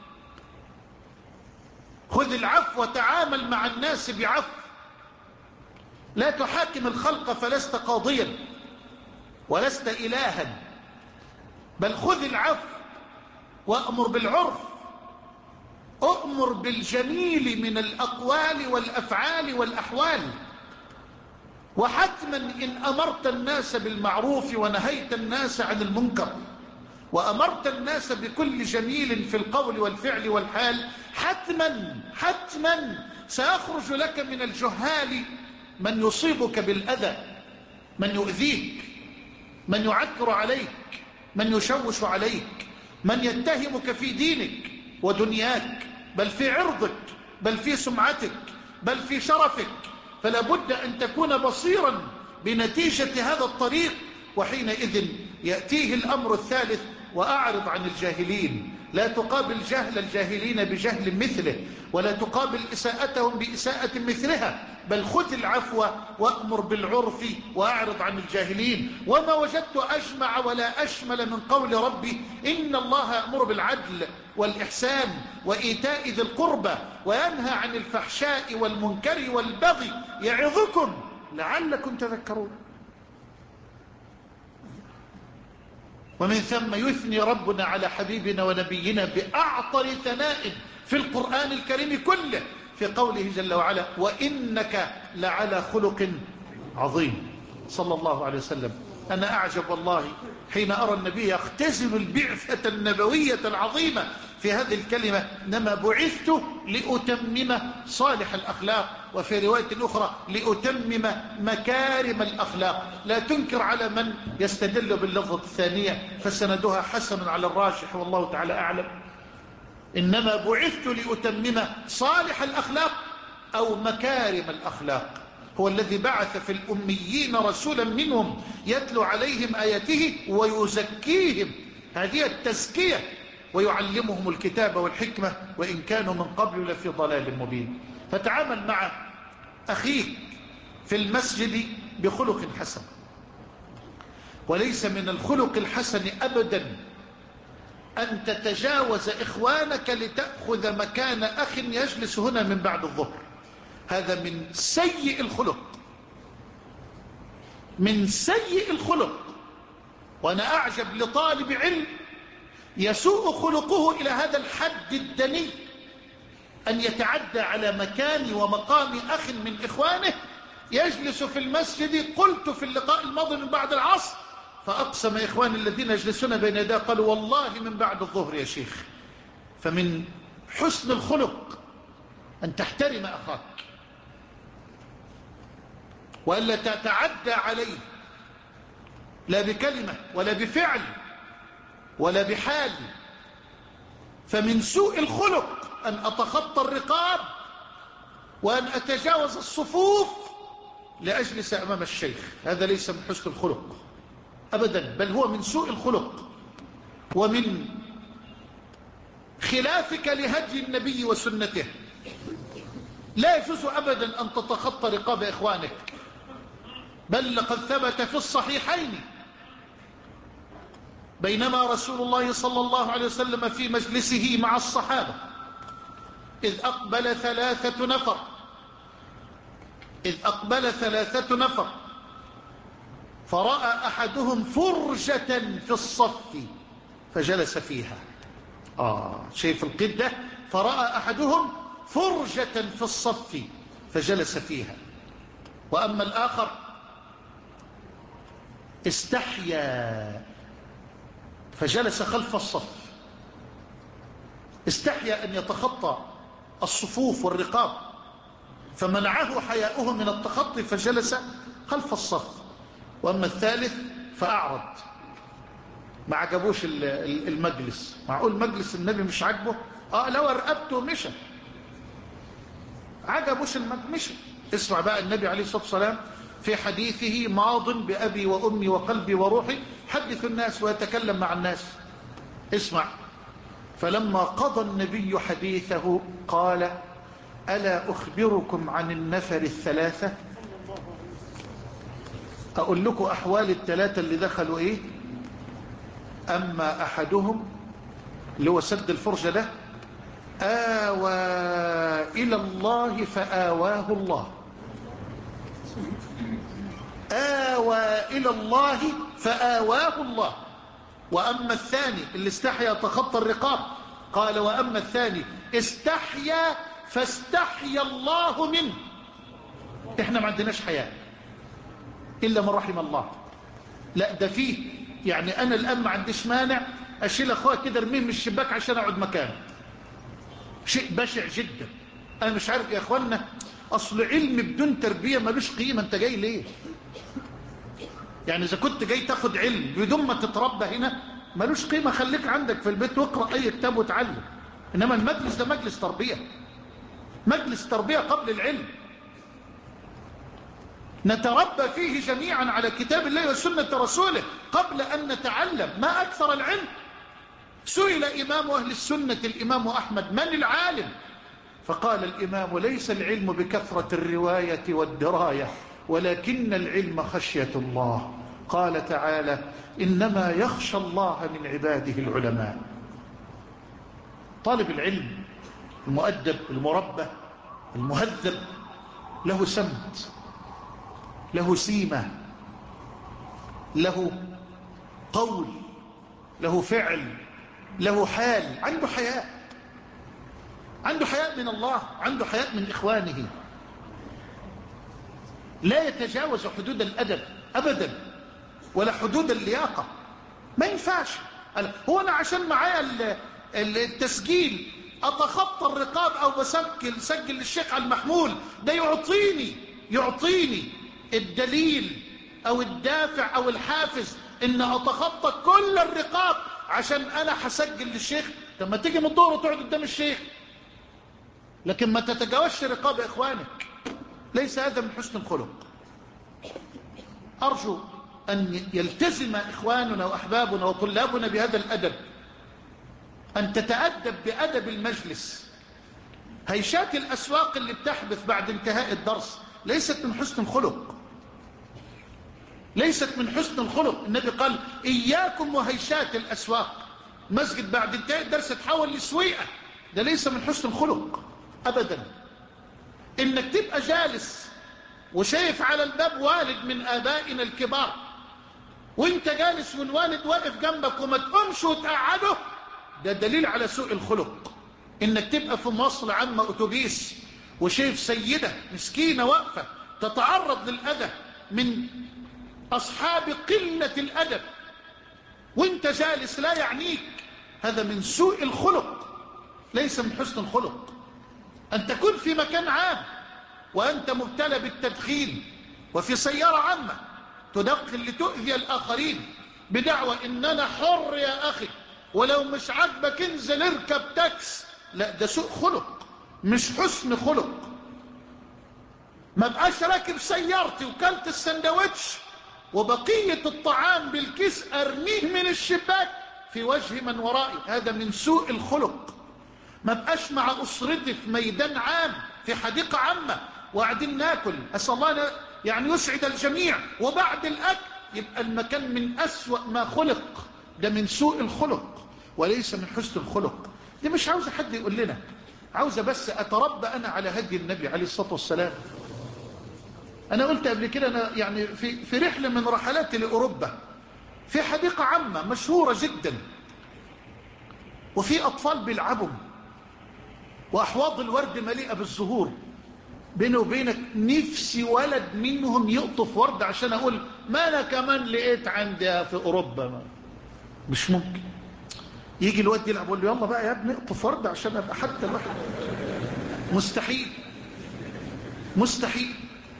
[SPEAKER 2] خذ العفو وتعامل مع الناس بعفو، لا تحاكم الخلق فلست قاضيا ولست إلها، بل خذ العفو وأمر بالعرف، أؤمر بالجميل من الأقوال والأفعال والأحوال. وحتما إن أمرت الناس بالمعروف ونهيت الناس عن المنكر وأمرت الناس بكل جميل في القول والفعل والحال، حتما حتما سيخرج لك من الجهال من يصيبك بالأذى، من يؤذيك، من يعكر عليك، من يشوش عليك، من يتهمك في دينك ودنياك، بل في عرضك، بل في سمعتك، بل في شرفك. فلا بد أن تكون بصيرا بنتيجة هذا الطريق. وحينئذ يأتيه الأمر الثالث: وأعرض عن الجاهلين. لا تقابل جهل الجاهلين بجهل مثله، ولا تقابل إساءتهم بإساءة مثلها، بل خذ العفو وأمر بالعرف وأعرض عن الجاهلين. وما وجدت أجمع ولا أشمل من قول ربي: إن الله يأمر بالعدل والإحسان وإيتاء ذي القربى وينهى عن الفحشاء والمنكر والبغي يعظكم لعلكم تذكرون. ومن ثم يثني ربنا على حبيبنا ونبينا بأعطر ثناء في القرآن الكريم كله في قوله جل وعلا: وإنك لعلى خلق عظيم. صلى الله عليه وسلم. أنا أعجب والله حين أرى النبي يختزل البعثة النبوية العظيمة في هذه الكلمة: إنما بعثت لأتمم صالح الأخلاق، وفي رواية أخرى لأتمم مكارم الأخلاق. لا تنكر على من يستدل باللفظة الثانية فسندها حسن على الراجح والله تعالى أعلم. إنما بعثت لأتمم صالح الأخلاق أو مكارم الأخلاق. هو الذي بعث في الأميين رسولا منهم يتلو عليهم آياته ويزكيهم، هذه التزكية، ويعلمهم الكتاب والحكمة وإن كانوا من قبل لفي ضلال مبين. فتعامل مع أخيك في المسجد بخلق حسن. وليس من الخلق الحسن أبدا أن تتجاوز إخوانك لتأخذ مكان أخ يجلس هنا من بعد الظهر. هذا من سيء الخلق، من سيء الخلق. وأنا أعجب لطالب علم يسوء خلقه إلى هذا الحد الدني أن يتعدى على مكان ومقام أخ من إخوانه يجلس في المسجد. قلت في اللقاء الماضي من بعد العصر، فأقسم إخواني الذين يجلسون بين يديه قالوا: والله من بعد الظهر يا شيخ. فمن حسن الخلق أن تحترم أخاك وألا تتعدى عليه، لا بكلمة ولا بفعل ولا بحال. فمن سوء الخلق أن أتخطى الرقاب وأن أتجاوز الصفوف لأجلس أمام الشيخ. هذا ليس من حسن الخلق أبدا، بل هو من سوء الخلق ومن خلافك لهدي النبي وسنته. لا يجوز أبدا أن تتخطى رقاب إخوانك، بل لقد ثبت في الصحيحين بينما رسول الله صلى الله عليه وسلم في مجلسه مع الصحابة إذ أقبل ثلاثة نفر إذ أقبل ثلاثة نفر فرأى أحدهم فرجة في الصف فجلس فيها. آه شايف القدة؟ فرأى أحدهم فرجة في الصف فجلس فيها. وأما الآخر استحيا فجلس خلف الصف، استحيا أن يتخطى الصفوف والرقاب فمنعه حياؤه من التخطي فجلس خلف الصف. وأما الثالث فأعرض، ما عجبوش المجلس. معقول مجلس النبي مش عجبه؟ آه لو رقبته مشى. عجبوش المجلس مشى. اسمع بقى النبي عليه الصلاة والسلام في حديثه: ماض بأبي وأمي وقلبي وروحي حدث الناس ويتكلم مع الناس. اسمع: فلما قضى النبي حديثه قال: ألا أخبركم عن النفر الثلاثة؟ أقول لكم أحوال الثلاثة اللي دخلوا إيه؟ أما أحدهم اللي هو سد الفرجة ده، آوى إلى الله فآواه الله. آوى إلى الله فآواه الله. وأما الثاني اللي استحيا يتخطى الرقاب، قال وأما الثاني استحيا فاستحيا الله منه. احنا ما عندناش حياة إلا من رحم الله. لا ده فيه يعني أنا الآن ما عنديش مانع أشيل أخوها كده ارميه من الشباك عشان أقعد مكانه. شيء بشع جدا. أنا مش عارف يا أخوانا، أصل علم بدون تربية ملوش قيمة. أنت جاي ليه؟ يعني إذا كنت جاي تاخد علم بدون ما تتربى هنا ملوش قيمة. خليك عندك في البيت واقرأ أي كتاب وتعلم. إنما المجلس ده مجلس تربية، مجلس تربية قبل العلم، نتربى فيه جميعا على كتاب الله وسنة رسوله قبل أن نتعلم. ما أكثر العلم. سئل إمام أهل السنة الإمام أحمد: من العالم؟ فقال الإمام: ليس العلم بكثرة الرواية والدراية، ولكن العلم خشية الله. قال تعالى: إنما يخشى الله من عباده العلماء. طالب العلم المؤدب المربى المهذب له سمت، له سيمة، له قول، له فعل، له حال. عنده حياء، عنده حياء من الله، عنده حياء من إخوانه. لا يتجاوز حدود الأدب أبدا ولا حدود اللياقة. ما ينفعش. هو أنا عشان معايا التسجيل أتخطى الرقاب أو بسجل سجل للشيخ على المحمول ده يعطيني يعطيني الدليل أو الدافع أو الحافز إن أتخطى كل الرقاب عشان أنا هسجل للشيخ؟ طب ما تيجي من الظهر وتقعد قدام الشيخ، لكن ما تتجاوزش رقاب إخوانك. ليس هذا من حسن الخلق. أرجو أن يلتزم إخواننا وأحبابنا وطلابنا بهذا الأدب، أن تتأدب بأدب المجلس. هيشات الأسواق اللي بتحدث بعد انتهاء الدرس ليست من حسن الخلق، ليست من حسن الخلق. النبي قال: إياكم وهيشات الأسواق. مسجد بعد انتهاء الدرس تحول لسويقة، ده ليس من حسن الخلق أبدا. إنك تبقى جالس وشايف على الباب والد من آبائنا الكبار، وانت جالس والوالد واقف جنبك وما تقومش وتقعده، ده دليل على سوء الخلق. انك تبقى في مواصلة عامة اتوبيس وشايف سيدة مسكينة واقفة تتعرض للأذى من أصحاب قلة الأدب وانت جالس لا يعنيك، هذا من سوء الخلق، ليس من حسن الخلق. أن تكون في مكان عام وأنت مبتلى بالتدخين وفي سيارة عامة تدخن لتؤذي الآخرين بدعوى إننا حر يا أخي ولو مش عاجبك انزل اركب تاكس، لا ده سوء خلق مش حسن خلق. ما بقاش راكب سيارتي وكلت السندوتش وبقية الطعام بالكيس ارميه من الشباك في وجه من ورائي، هذا من سوء الخلق. ما بقاش مع أسرتي في ميدان عام في حديقة عامة وقاعدين ناكل، أسأل الله يعني يسعد الجميع، وبعد الأكل يبقى المكان من أسوأ ما خلق، ده من سوء الخلق وليس من حسن الخلق. دي مش عاوزة حد يقول لنا، عاوزة بس أتربى أنا على هدي النبي عليه الصلاة والسلام. أنا قلت قبل كده، أنا يعني في, في رحلة من رحلاتي لأوروبا في حديقة عامة مشهورة جدا وفي أطفال بيلعبوا وأحواض الورد مليئة بالزهور، بيني وبينك نفسي ولد منهم يقطف ورد عشان أقول ما أنا كمان لقيت عندي في أوروبا. ما. مش ممكن يجي الواد يلعب يقول له يلا بقى يا ابني اقطف ورد عشان أبقى حتى الواحد. مستحيل مستحيل.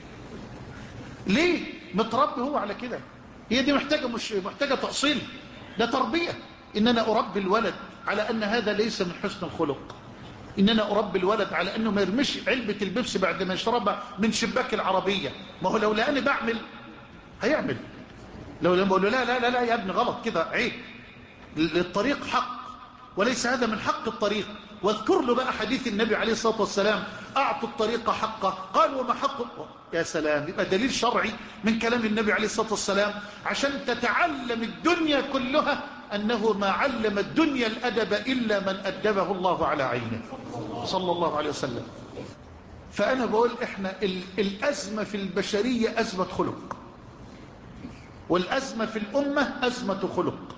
[SPEAKER 2] ليه؟ متربي هو على كده. هي دي محتاجة مش محتاجة تأصيل، ده تربية. إن أنا أربي الولد على أن هذا ليس من حسن الخلق، إن أنا أربي الولد على أنه ما يرمش علبة البيبسي بعد ما يشربها من شباك العربية. ما هو لو لقاني بعمل هيعمل، لو لما أقول له لا لا لا لا يا ابني غلط كده عيب، الطريق حق وليس هذا من حق الطريق. واذكر له بقى حديث النبي عليه الصلاة والسلام: أعطوا الطريق حقه. قال وما حقه؟ يا سلام، يبقى دليل شرعي من كلام النبي عليه الصلاة والسلام عشان تتعلم الدنيا كلها أنه ما علم الدنيا الأدب إلا من أدبه الله على عينه صلى الله عليه وسلم. فأنا بقول إحنا الأزمة في البشرية أزمة خلق، والأزمة في الأمة أزمة خلق.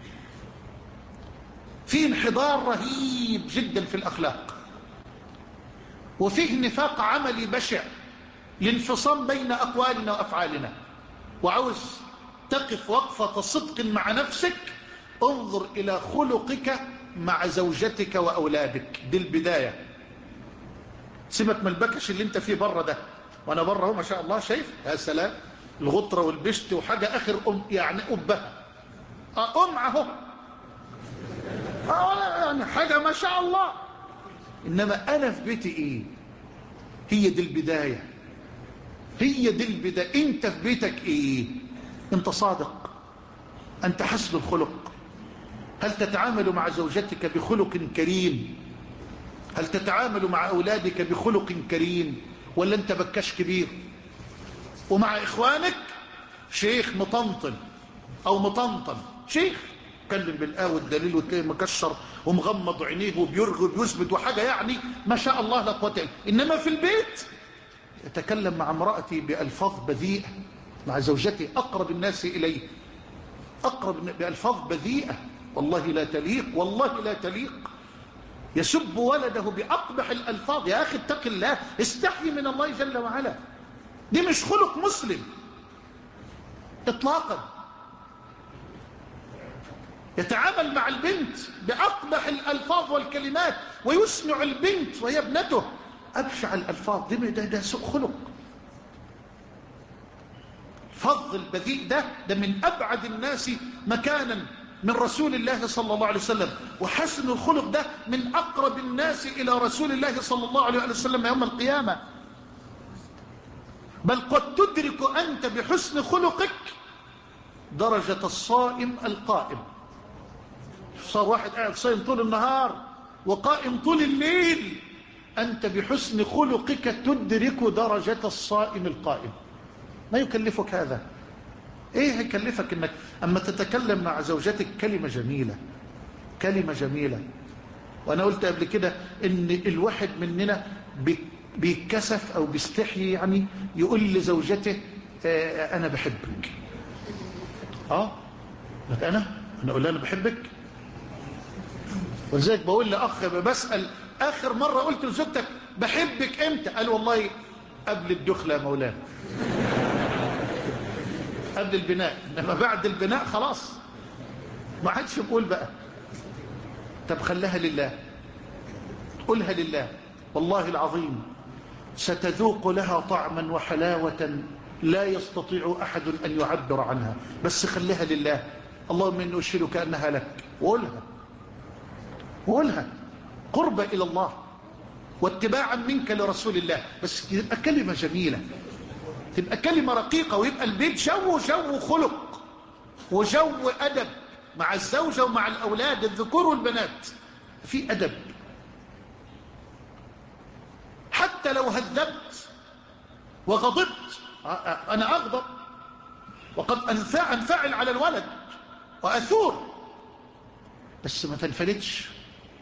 [SPEAKER 2] في انحدار رهيب جدا في الأخلاق، وفيه نفاق عملي بشع، الانفصام بين أقوالنا وأفعالنا. وعاوز تقف وقفة صدق مع نفسك، انظر إلى خلقك مع زوجتك وأولادك. دي البداية. سيبك من البكش اللي انت فيه بره ده، وانا بره اهو ما شاء الله شايف يا سلام الغطرة والبشت وحاجة اخر ام يعني ابها ام اهو يعني حاجة ما شاء الله. انما انا في بيتي ايه؟ هي دي البداية، هي دي البداية. انت في بيتك ايه؟ انت صادق؟ انت حسن الخلق؟ هل تتعامل مع زوجتك بخلق كريم؟ هل تتعامل مع أولادك بخلق كريم؟ ولا أنت بكاش كبير؟ ومع إخوانك شيخ مطنطن أو مطنطن، شيخ يتكلم بالآه والدليل وتلاقيه مكشر ومغمض عينيه وبيرغب ويثبت وحاجة يعني ما شاء الله لا قوة إلا بالله. إنما في البيت يتكلم مع امرأتي بألفاظ بذيئة، مع زوجتي أقرب الناس إليه أقرب بألفاظ بذيئة والله لا تليق، والله لا تليق. يسب ولده بأقبح الألفاظ. يا أخي اتق الله، استحي من الله جل وعلا. دي مش خلق مسلم إطلاقا. يتعامل مع البنت بأقبح الألفاظ والكلمات ويسمع البنت وهي ابنته أبشع الألفاظ. دي ده, ده سوء خلق. فضل البذيء ده ده من أبعد الناس مكانا من رسول الله صلى الله عليه وسلم. وحسن الخلق ده من أقرب الناس إلى رسول الله صلى الله عليه وسلم يوم القيامة. بل قد تدرك أنت بحسن خلقك درجة الصائم القائم. صار واحد قاعد صائم طول النهار وقائم طول الليل، أنت بحسن خلقك تدرك درجة الصائم القائم. ما يكلفك هذا؟ ايه هيكلفك انك اما تتكلم مع زوجتك كلمة جميلة، كلمة جميلة. وانا قلت قبل كده ان الواحد مننا بيتكسف او بيستحي يعني يقول لزوجته اه انا بحبك. اه انا انا اقول لها انا بحبك. ولذلك بقول لاخ بسأل اخر مرة قلت لزوجتك بحبك امتى؟ قال والله قبل الدخلة يا مولانا، قبل البناء، انما بعد البناء خلاص ما عادش يقول بقى. طب خلها لله، قولها لله، والله العظيم ستذوق لها طعما وحلاوة لا يستطيع أحد أن يعبر عنها. بس خليها لله. اللهم إني أشهدك أنها لك، وقولها وقولها قرب إلى الله واتباعا منك لرسول الله. بس تبقى كلمة جميلة، تبقى كلمة رقيقة، ويبقى البيت جو جو خلق وجو أدب مع الزوجة ومع الأولاد الذكور والبنات. في أدب. حتى لو هذبت وغضبت، أنا أغضب وقد أنفعل على الولد وأثور، بس ما تنفلتش.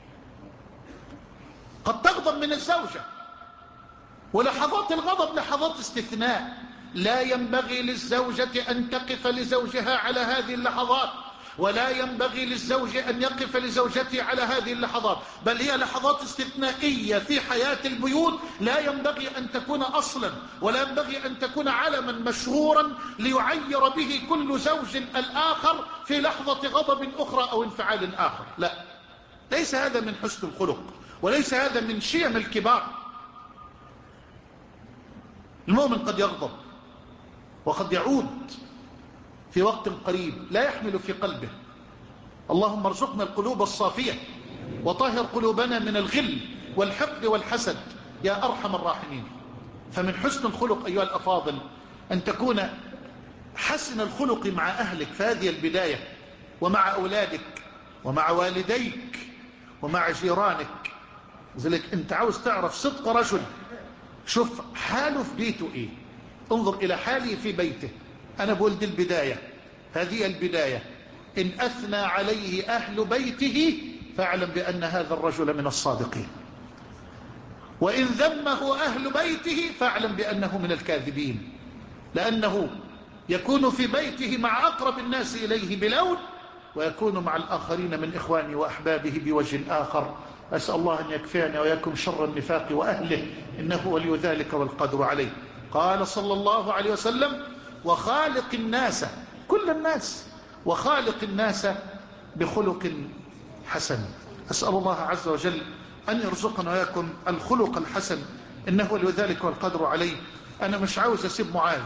[SPEAKER 2] قد تغضب من الزوجة، ولحظات الغضب لحظات استثناء. لا ينبغي للزوجة أن تقف لزوجها على هذه اللحظات، ولا ينبغي للزوج أن يقف لزوجته على هذه اللحظات، بل هي لحظات استثنائية في حياة البيوت لا ينبغي أن تكون أصلا، ولا ينبغي أن تكون علما مشهورا ليعير به كل زوج الآخر في لحظة غضب أخرى أو انفعال آخر. لا، ليس هذا من حسن الخلق، وليس هذا من شيم الكبار. المؤمن قد يغضب وقد يعود في وقت قريب لا يحمل في قلبه. اللهم ارزقنا القلوب الصافية وطهر قلوبنا من الغل والحقد والحسد يا أرحم الراحمين. فمن حسن الخلق أيها الأفاضل أن تكون حسن الخلق مع أهلك في هذه البداية، ومع أولادك ومع والديك ومع جيرانك. لذلك أنت عاوز تعرف صدق رجل، شوف حاله في بيته إيه، انظر إلى حاله في بيته. أنا بقول دي البداية، هذه البداية. إن أثنى عليه أهل بيته فاعلم بأن هذا الرجل من الصادقين، وإن ذمه أهل بيته فاعلم بأنه من الكاذبين، لأنه يكون في بيته مع أقرب الناس إليه بلون، ويكون مع الآخرين من إخوانه وأحبابه بوجه آخر. أسأل الله أن يكفينا وياكم شر النفاق وأهله، إنه ولي ذلك والقدر عليه. قال صلى الله عليه وسلم: وخالق الناس، كل الناس، وخالق الناس بخلق حسن. أسأل الله عز وجل أن يرزقنا وياكم الخلق الحسن، إنه ولي ذلك والقدر عليه. أنا مش عاوز أسيب معاذ،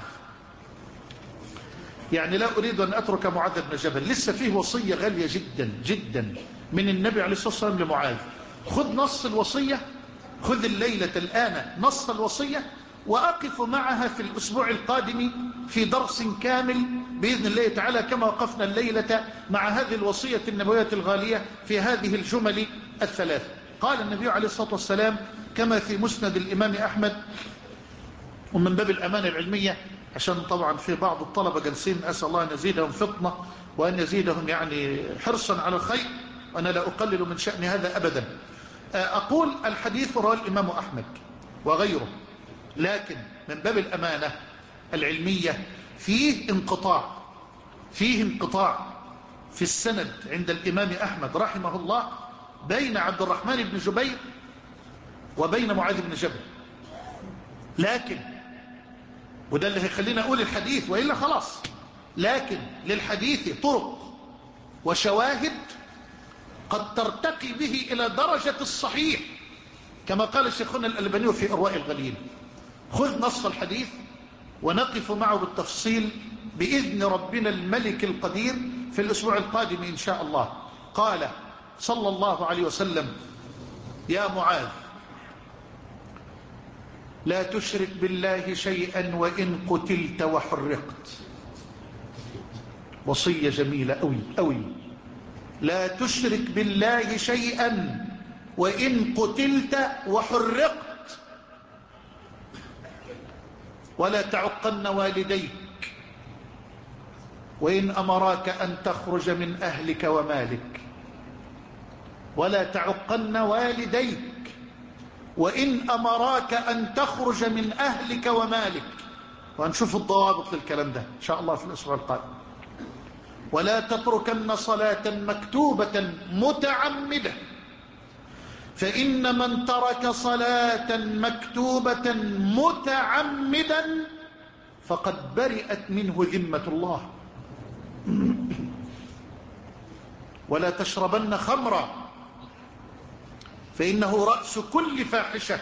[SPEAKER 2] يعني لا أريد أن أترك معاذ بن جبل، لسه فيه وصية غالية جدا جدا من النبي عليه الصلاة والسلام لمعاذ. خذ نص الوصية، خذ الليلة الآن نص الوصية، وأقف معها في الأسبوع القادم في درس كامل بإذن الله تعالى، كما وقفنا الليلة مع هذه الوصية النبوية الغالية في هذه الجمل الثلاث. قال النبي عليه الصلاة والسلام كما في مسند الإمام أحمد، ومن باب الأمانة العلمية، عشان طبعا في بعض الطلبة جالسين، أسأل الله أن يزيدهم فطنة وأن يزيدهم يعني حرصا على الخير، وأنا لا أقلل من شأن هذا أبدا. أقول الحديث رواه الإمام أحمد وغيره، لكن من باب الأمانة العلمية فيه انقطاع، فيه انقطاع في السند عند الإمام أحمد رحمه الله بين عبد الرحمن بن جبير وبين معاذ بن جبل، لكن وده اللي هيخلينا أقول الحديث، وإلا خلاص، لكن للحديث طرق وشواهد قد ترتقي به إلى درجة الصحيح، كما قال شيخنا الألباني في إرواء الغليل. خذ نص الحديث ونقف معه بالتفصيل بإذن ربنا الملك القدير في الأسبوع القادم إن شاء الله. قال صلى الله عليه وسلم: يا معاذ، لا تشرك بالله شيئا وإن قتلت وحرقت. وصية جميلة أوي أوي. لا تشرك بالله شيئا وإن قتلت وحرقت، ولا تعقن والديك وإن أمراك أن تخرج من أهلك ومالك، ولا تعقن والديك وإن أمراك أن تخرج من أهلك ومالك. وهنشوف الضوابط للكلام ده إن شاء الله في الأسبوع القادم. ولا تتركن صلاة مكتوبة متعمدة، فإن من ترك صلاة مكتوبة متعمدا فقد برئت منه ذمة الله. ولا تشربن خمرا، فإنه رأس كل فاحشة.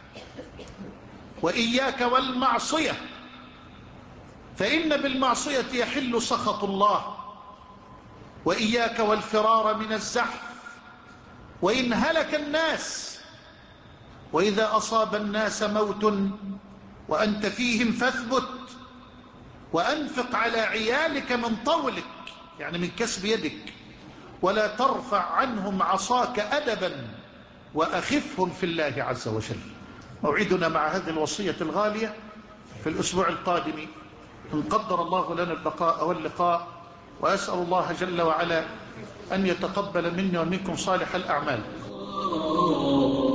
[SPEAKER 2] وإياك والمعصية، فإن بالمعصية يحل سخط الله. وإياك والفرار من الزحف، وإن هلك الناس، وإذا أصاب الناس موت وأنت فيهم فاثبت، وأنفق على عيالك من طولك، يعني من كسب يدك، ولا ترفع عنهم عصاك أدبا، وأخفهم في الله عز وجل. موعدنا مع هذه الوصية الغالية في الأسبوع القادم إن قدر الله لنا البقاء واللقاء. وأسأل الله جل وعلا أن يتقبل مني ومنكم صالح الأعمال.